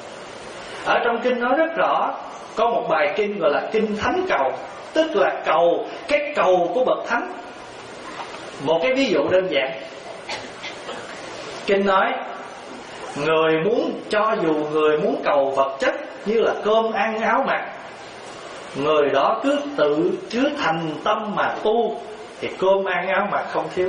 Ở trong kinh nói rất rõ, có một bài kinh gọi là kinh thánh cầu, tức là cầu, cái cầu của bậc thánh. Một cái ví dụ đơn giản, kinh nói người muốn, cho dù người muốn cầu vật chất như là cơm ăn áo mặc, người đó cứ tự chứ thành tâm mà tu thì cơm ăn áo mặc không thiếu.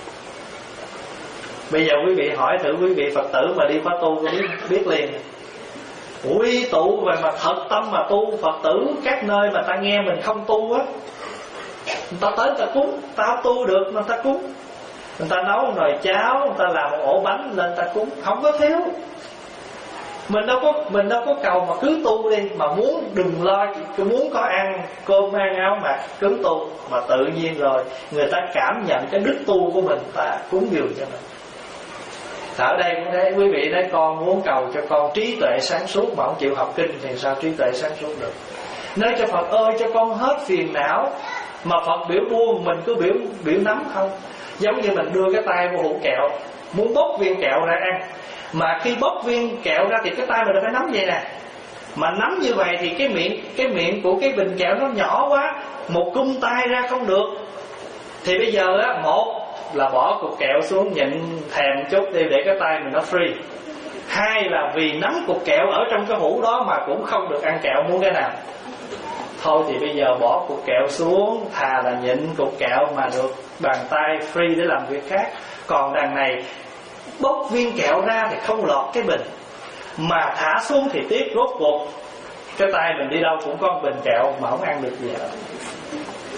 Bây giờ quý vị hỏi thử quý vị Phật tử mà đi khóa tu có biết, biết liền. Quy tụ về mà thật tâm mà tu. Phật tử các nơi mà ta nghe mình không tu á, người ta tới người ta cúng, tao tu được mà ta cúng. Người ta nấu một nồi cháo, người ta làm một ổ bánh lên ta cúng, không có thiếu. Mình đâu có mình đâu có cầu mà cứ tu đi, mà muốn đừng lo, cứ muốn có ăn cơm ăn áo mặc cứ tu, mà tự nhiên rồi người ta cảm nhận cái đức tu của mình, ta cúng dường cho mình. Ở đây cũng thế, quý vị nói con muốn cầu cho con trí tuệ sáng suốt mà không chịu học kinh thì sao trí tuệ sáng suốt được? Nói cho Phật ơi cho con hết phiền não, mà Phật biểu buông mình cứ biểu biểu nắm không. Giống như mình đưa cái tay vô hũ kẹo, muốn bóc viên kẹo ra ăn, mà khi bóc viên kẹo ra thì cái tay mình phải nắm vậy nè. Mà nắm như vậy thì cái miệng cái miệng của cái bình kẹo nó nhỏ quá, một cung tay ra không được. Thì bây giờ á, một là bỏ cục kẹo xuống nhịn thèm chút đi để cái tay mình nó free. Hai là vì nắm cục kẹo ở trong cái hũ đó mà cũng không được ăn kẹo, muốn cái nào? Thôi thì bây giờ bỏ cục kẹo xuống, thà là nhịn cục kẹo mà được bàn tay free để làm việc khác. Còn đằng này bóc viên kẹo ra thì không lọt cái bình, mà thả xuống thì tiếc, rốt cuộc cái tay mình đi đâu cũng có bình kẹo mà không ăn được gì hết.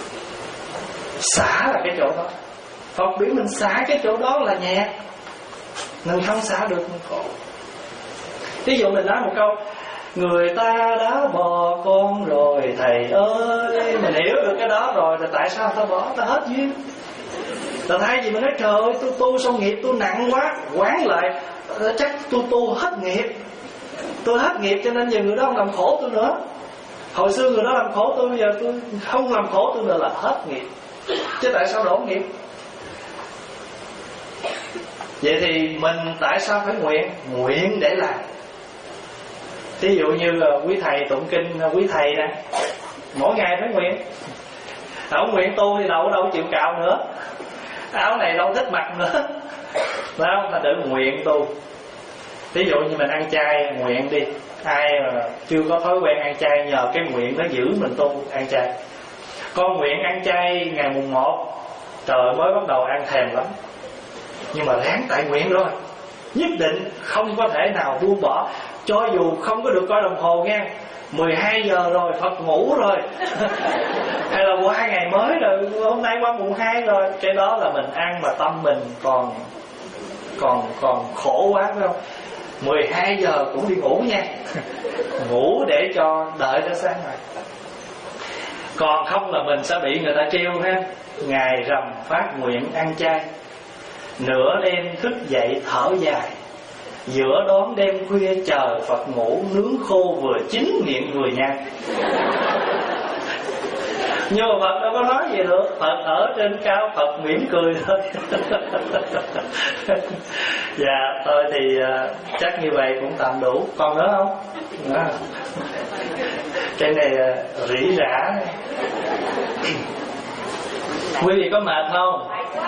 Xả là cái chỗ đó. Phật biểu mình xả cái chỗ đó là nhẹ, mình không xả được mình khổ. Ví dụ mình nói một câu: người ta đã bỏ con rồi thầy ơi. Mình hiểu được cái đó rồi thì tại sao ta bỏ? Ta hết duyên. Ta thay vì mình nói trời ơi tôi tu xong nghiệp tôi nặng quá, quán lại chắc tôi tu hết nghiệp, tôi hết nghiệp cho nên giờ người đó không làm khổ tôi nữa. Hồi xưa người đó làm khổ tôi, bây giờ tôi không làm khổ tôi nữa là hết nghiệp. Chứ tại sao đổ nghiệp? Vậy thì mình tại sao phải nguyện? Nguyện để làm. Ví dụ như là quý thầy tụng kinh, quý thầy nè, mỗi ngày phải nguyện. Ông nguyện tu thì đâu đâu chịu cạo nữa, áo này đâu thích mặc nữa, phải không? Thành tự nguyện tu. Ví dụ như mình ăn chay, nguyện đi. Ai mà chưa có thói quen ăn chay, nhờ cái nguyện nó giữ mình tu ăn chay. Con nguyện ăn chay ngày mùng một, trời mới bắt đầu ăn thèm lắm, nhưng mà ráng tại nguyện rồi, nhất định không có thể nào buông bỏ. Cho dù không có được coi đồng hồ nha, mười hai giờ rồi, Phật ngủ rồi hay là qua ngày mới rồi, hôm nay qua mùng hai rồi, cái đó là mình ăn mà tâm mình còn còn còn khổ quá, phải không? Mười hai giờ cũng đi ngủ nha ngủ để cho đợi tới sáng rồi. Còn không là mình sẽ bị người ta trêu ha. Ngày rằm phát nguyện ăn chay, nửa đêm thức dậy thở dài, giữa đón đêm khuya chờ Phật ngủ, nướng khô vừa chín miệng vừa nhai. Nhưng mà Phật đâu có nói gì nữa. Phật ở trên cao, Phật mỉm cười thôi. Dạ, thôi thì uh, chắc như vậy cũng tạm đủ. Còn nữa không? Nữa. Cái này uh, rỉ rả. Quý vị có mệt không?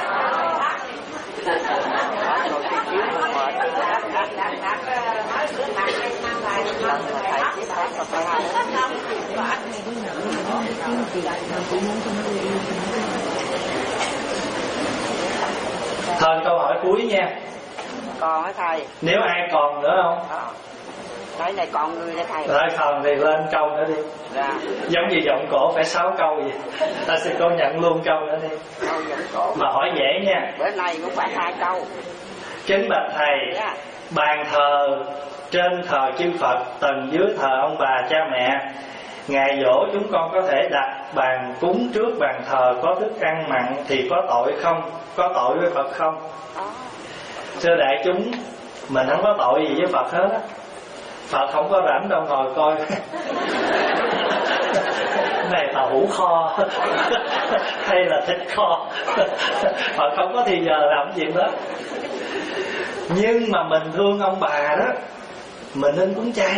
Thôi câu hỏi cuối nha. Còn hả thầy? Nếu ai còn nữa không? Đó. Cái này còn người đó thầy. Rồi còn thì lên câu nữa đi. Dạ. Giống như giọng cổ phải sáu câu vậy. Ta sẽ cô nhận luôn câu nữa đi. Câu giọng cổ. Mà hỏi dễ nha. Bữa nay cũng phải hai câu. Kính bạch thầy, Dạ. bàn thờ trên thờ chư Phật, tầng dưới thờ ông bà cha mẹ, ngày giỗ chúng con có thể đặt bàn cúng trước bàn thờ có thức ăn mặn thì có tội không? Có tội với Phật không? Thưa đại chúng, mình không có tội gì với Phật hết á. Phật không có rảnh đâu ngồi coi này tàu hũ kho hay là thịt kho Phật không có thì giờ làm gì đó. Nhưng mà mình thương ông bà đó, mình nên cúng chay.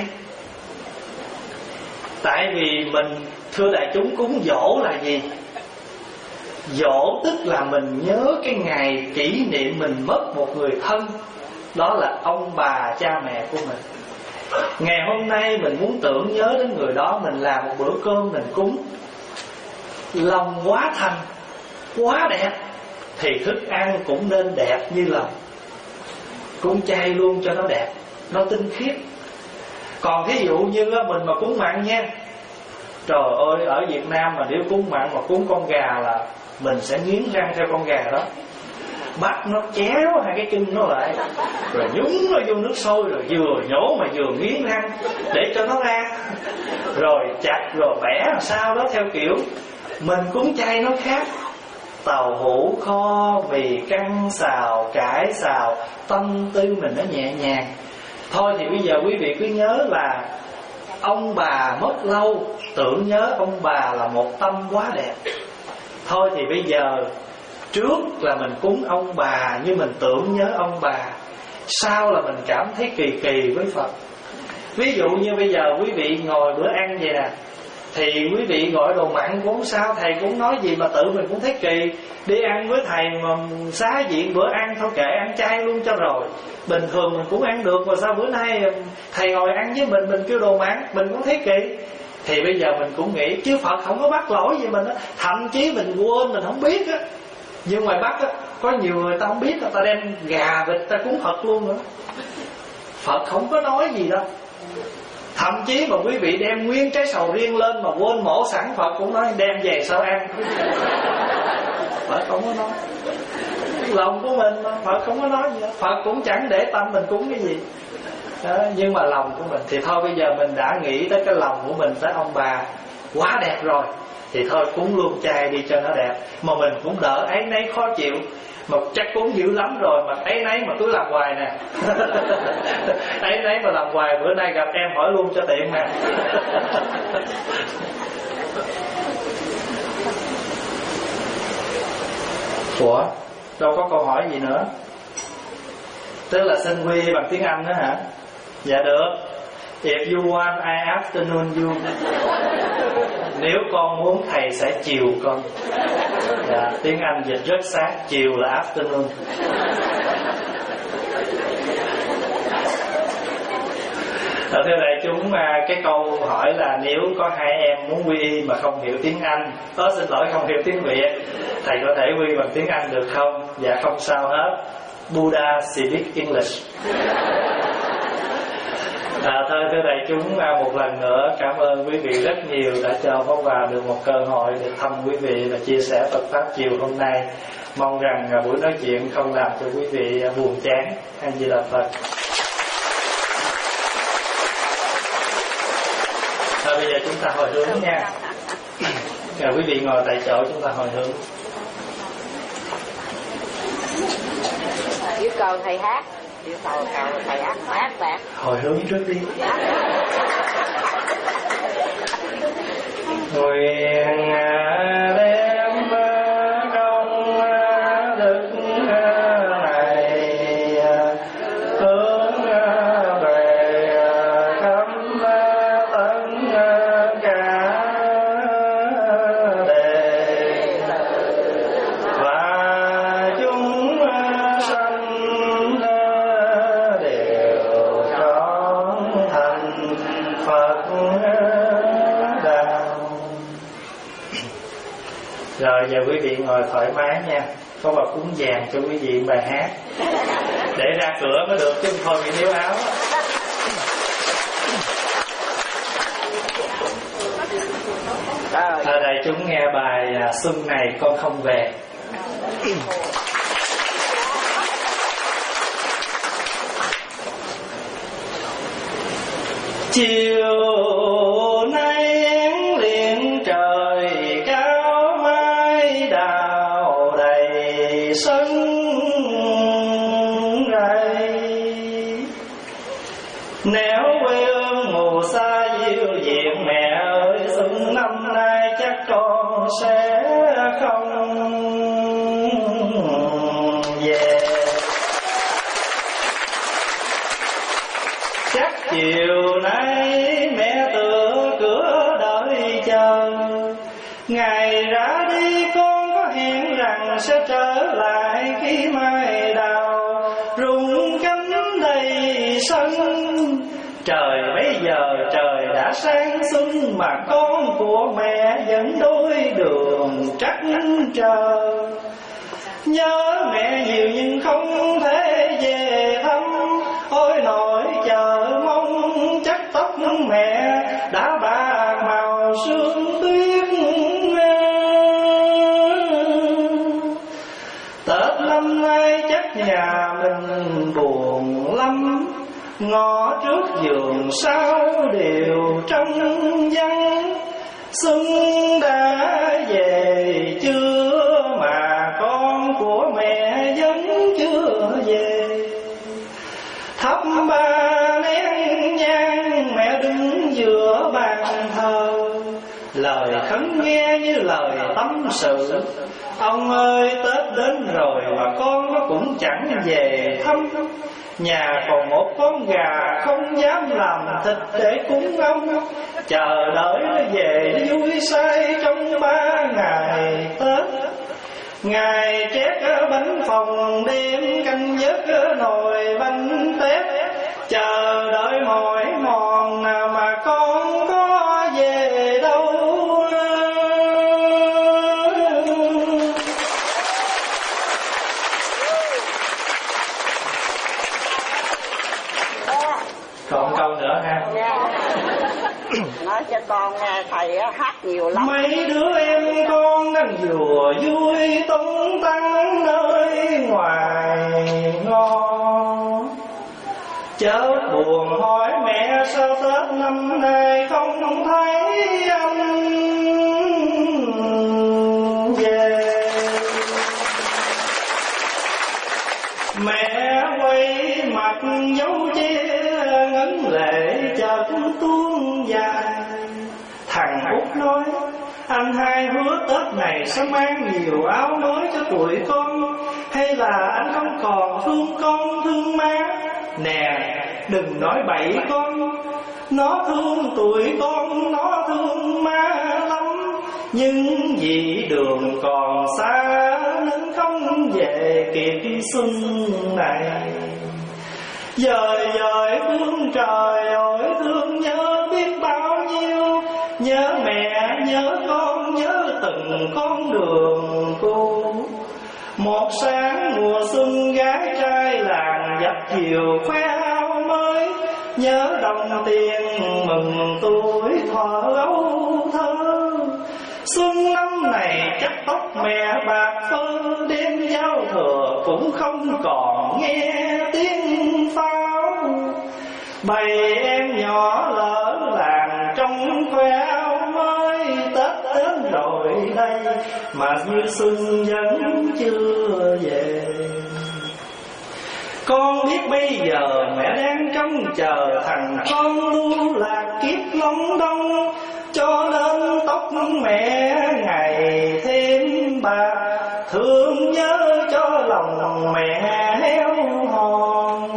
Tại vì mình, thưa đại chúng, cúng giỗ là gì? Giỗ tức là mình nhớ cái ngày kỷ niệm mình mất một người thân, đó là ông bà cha mẹ của mình. Ngày hôm nay mình muốn tưởng nhớ đến người đó, mình làm một bữa cơm mình cúng, lòng quá thành, quá đẹp, thì thức ăn cũng nên đẹp như lòng. Cúng chay luôn cho nó đẹp, nó tinh khiết. Còn thí dụ như mình mà cúng mặn nha, trời ơi, ở Việt Nam mà nếu cúng mặn mà cúng con gà là mình sẽ nghiến răng theo con gà đó, bắt nó chéo hai cái chân nó lại, rồi nhúng nó vô nước sôi, rồi vừa nhổ mà vừa nghiến răng để cho nó ra, rồi chặt rồi bẻ làm sao đó theo kiểu. Mình cúng chay nó khác. Tàu hũ kho, mì căng xào, cải xào, tâm tư mình nó nhẹ nhàng. Thôi thì bây giờ quý vị cứ nhớ là ông bà mất lâu, tưởng nhớ ông bà là một tâm quá đẹp. Thôi thì bây giờ trước là mình cúng ông bà như mình tưởng nhớ ông bà, sau là mình cảm thấy kỳ kỳ với Phật. Ví dụ như bây giờ quý vị ngồi bữa ăn vậy nè, thì quý vị gọi đồ mặn cũng sao, thầy cũng nói gì mà tự mình cũng thấy kỳ. Đi ăn với thầy mà xá diện bữa ăn, thôi kệ ăn chay luôn cho rồi. Bình thường mình cũng ăn được, mà sao bữa nay thầy ngồi ăn với mình, mình kêu đồ mặn, mình cũng thấy kỳ. Thì bây giờ mình cũng nghĩ chứ Phật không có bắt lỗi gì mình á, thậm chí mình quên mình không biết á. Nhưng ngoài Bắc á, có nhiều người ta không biết, ta đem gà vịt ta cúng Phật luôn nữa. Phật không có nói gì đâu. Thậm chí mà quý vị đem nguyên trái sầu riêng lên mà quên mổ sẵn, Phật cũng nói đem về sao ăn. Phật không có nói. Lòng của mình mà Phật không có nói gì đó. Phật cũng chẳng để tâm mình cúng cái gì đó, nhưng mà lòng của mình thì thôi, bây giờ mình đã nghĩ tới cái lòng của mình tới ông bà quá đẹp rồi thì thôi cúng luôn chay đi cho nó đẹp, mà mình cũng đỡ áy náy khó chịu. Mà chắc cúng dữ lắm rồi mà áy náy mà cứ làm hoài nè. Áy náy mà làm hoài, bữa nay gặp em hỏi luôn cho tiện nè. Ủa, đâu có câu hỏi gì nữa. Tức là xin quy bằng tiếng Anh đó hả? Dạ được. If you want, I afternoon you. Nếu con muốn thầy sẽ chiều con. Dạ, tiếng Anh dịch rất sát, chiều là afternoon. Ở thưa đại chúng, cái câu hỏi là nếu có hai em muốn quy y mà không hiểu tiếng Anh, có xin lỗi không hiểu tiếng Việt, thầy có thể quy bằng tiếng Anh được không? Dạ không sao hết. Buddha speak English. À, thôi thưa đại chúng, một lần nữa cảm ơn quý vị rất nhiều đã cho Pháp Hòa được một cơ hội được thăm quý vị và chia sẻ Phật pháp chiều hôm nay. Mong rằng buổi nói chuyện không làm cho quý vị buồn chán. A Di Đà Phật. Thôi bây giờ chúng ta hồi hướng nha. À, quý vị ngồi tại chỗ, chúng ta hồi hướng. Yêu cầu thầy hát. Yêu cầu thầy hát hát bạn. Hồi hướng trước đi. Nguyện đem công đức này hướng về khắp tất cả đề và chúng sanh đều chóng thành Phật đạo. Rồi giờ quý vị ngồi thoải mái nha. Có bà cúng vàng cho quý vị bài hát để ra cửa mới được, chứ không thôi bị níu áo. Ở đây chúng nghe bài Xuân này con không về. Chiều nay én liền trời cao, mái đào đầy sân rây. Nếu quê hương mù xa diệu diện, mẹ ơi xuân năm nay chắc con sẽ không về. Chắc chiều nay mẹ tựa cửa đợi chờ, ngày ra đi con có hẹn rằng sẽ trở lại khi mai đào rụng cánh đầy sân. Trời bây giờ trời đã sáng xuân mà con của mẹ vẫn đôi đường trắc chờ. Nhớ mẹ nhiều nhưng không thể về thăm, ôi nội chờ mong chắc tóc mẹ đã bạc màu sương tuyết. Tết năm nay chắc nhà mình buồn lắm, ngõ trước giường sau đều trong vắng. Xuân đã về chưa mà con của mẹ vẫn chưa về. Thắp ba nén nhang mẹ đứng giữa bàn thờ, lời khấn nghe như lời tâm sự. Ông ơi Tết đến rồi mà con nó cũng chẳng về thăm. Nhà còn một con gà không dám làm thịt để cúng ông, chờ đợi nó về vui say trong ba ngày Tết. Ngày chét bánh phồng đêm canh giấc nồi bánh tét, chờ đợi mỏi mòn nào mà con có về đâu. Còn câu nữa ha. Nói cho con nghe thầy hát nhiều lắm. Mấy đứa em con đang vừa vui tung tăng nơi ngoài ngõ, chớ buồn hỏi mẹ sao Tết năm nay không thấy anh về. Mẹ quay mặt dấu chia ngấn lệ chợt tuôn dài. Thằng Út nói anh hai hứa Tết này sẽ mang nhiều áo mới cho tụi con, hay là anh không còn thương con thương má? Nè đừng nói bậy con, nó thương tụi con, nó thương má lắm, nhưng vì đường còn xa nên không về kịp xuân này. Dời dời phương trời ơi thương nhớ biết bao nhiêu, nhớ mẹ nhớ con nhớ từng con đường cũ. Một sáng mùa xuân gái trai làng dập chiều khoe áo mới, nhớ đồng tiền mừng tuổi thọ ấu thơ. Xuân năm này cắt tóc mẹ bạc phơ, đêm giao thừa cũng không còn nghe tiếng pháo. Bầy em nhỏ lỡ làng trong khoe áo mới, Tết đến rồi đây mà như xuân vẫn chưa về. Con biết bây giờ mẹ đang trông chờ thằng con lưu lạc kiếp Long Đông, cho nên tóc mẹ ngày thêm bạc, thương nhớ cho lòng mẹ héo hòn.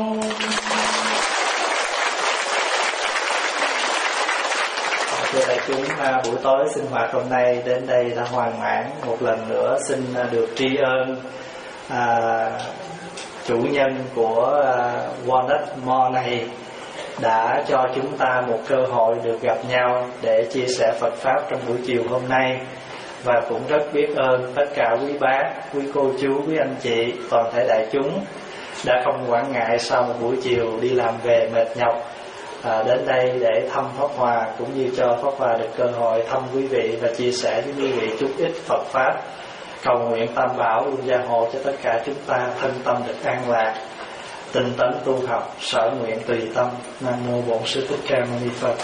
Thưa đại chúng, buổi tối sinh hoạt hôm nay đến đây đã hoàn mãn. Một lần nữa xin được tri ân à, chủ nhân của à, Walnut Mall này đã cho chúng ta một cơ hội được gặp nhau để chia sẻ Phật Pháp trong buổi chiều hôm nay. Và cũng rất biết ơn tất cả quý bác, quý cô chú, quý anh chị, toàn thể đại chúng đã không quản ngại sau một buổi chiều đi làm về mệt nhọc à, đến đây để thăm Pháp Hòa, cũng như cho Pháp Hòa được cơ hội thăm quý vị và chia sẻ với quý vị chút ít Phật Pháp. Cầu nguyện Tam Bảo luôn gia hộ cho tất cả chúng ta thân tâm được an lạc, tinh tấn tu học, sở nguyện tùy tâm. Nam mô Bổn Sư Thích Ca Mâu Ni Phật.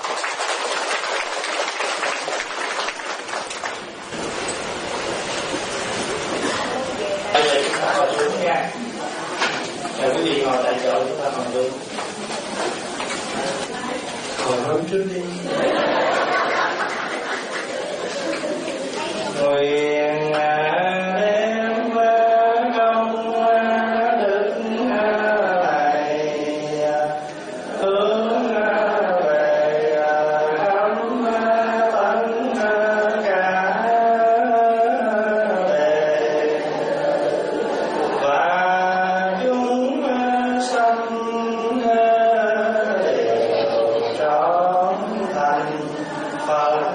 Bây giờ chúng ta ngồi xuống nha. Rồi quý vị ngồi tại chỗ, chúng ta ngồi luôn. Ngồi hướng trước đi. Nguyện đem công đức này hướng về khắp tất cả bề và chúng sanh đều trở thành Phật.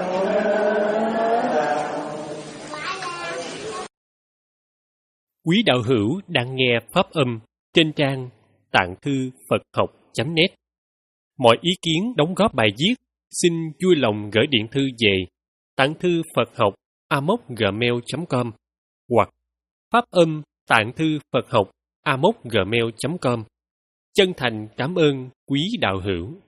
Quý đạo hữu đang nghe pháp âm trên trang tạng thư Phật học chấm net. Mọi ý kiến đóng góp bài viết xin vui lòng gửi điện thư về tạng thư Phật học a m o c gmail chấm com hoặc pháp âm tạng thư Phật học a m o c gmail chấm com. Chân thành cảm ơn quý đạo hữu.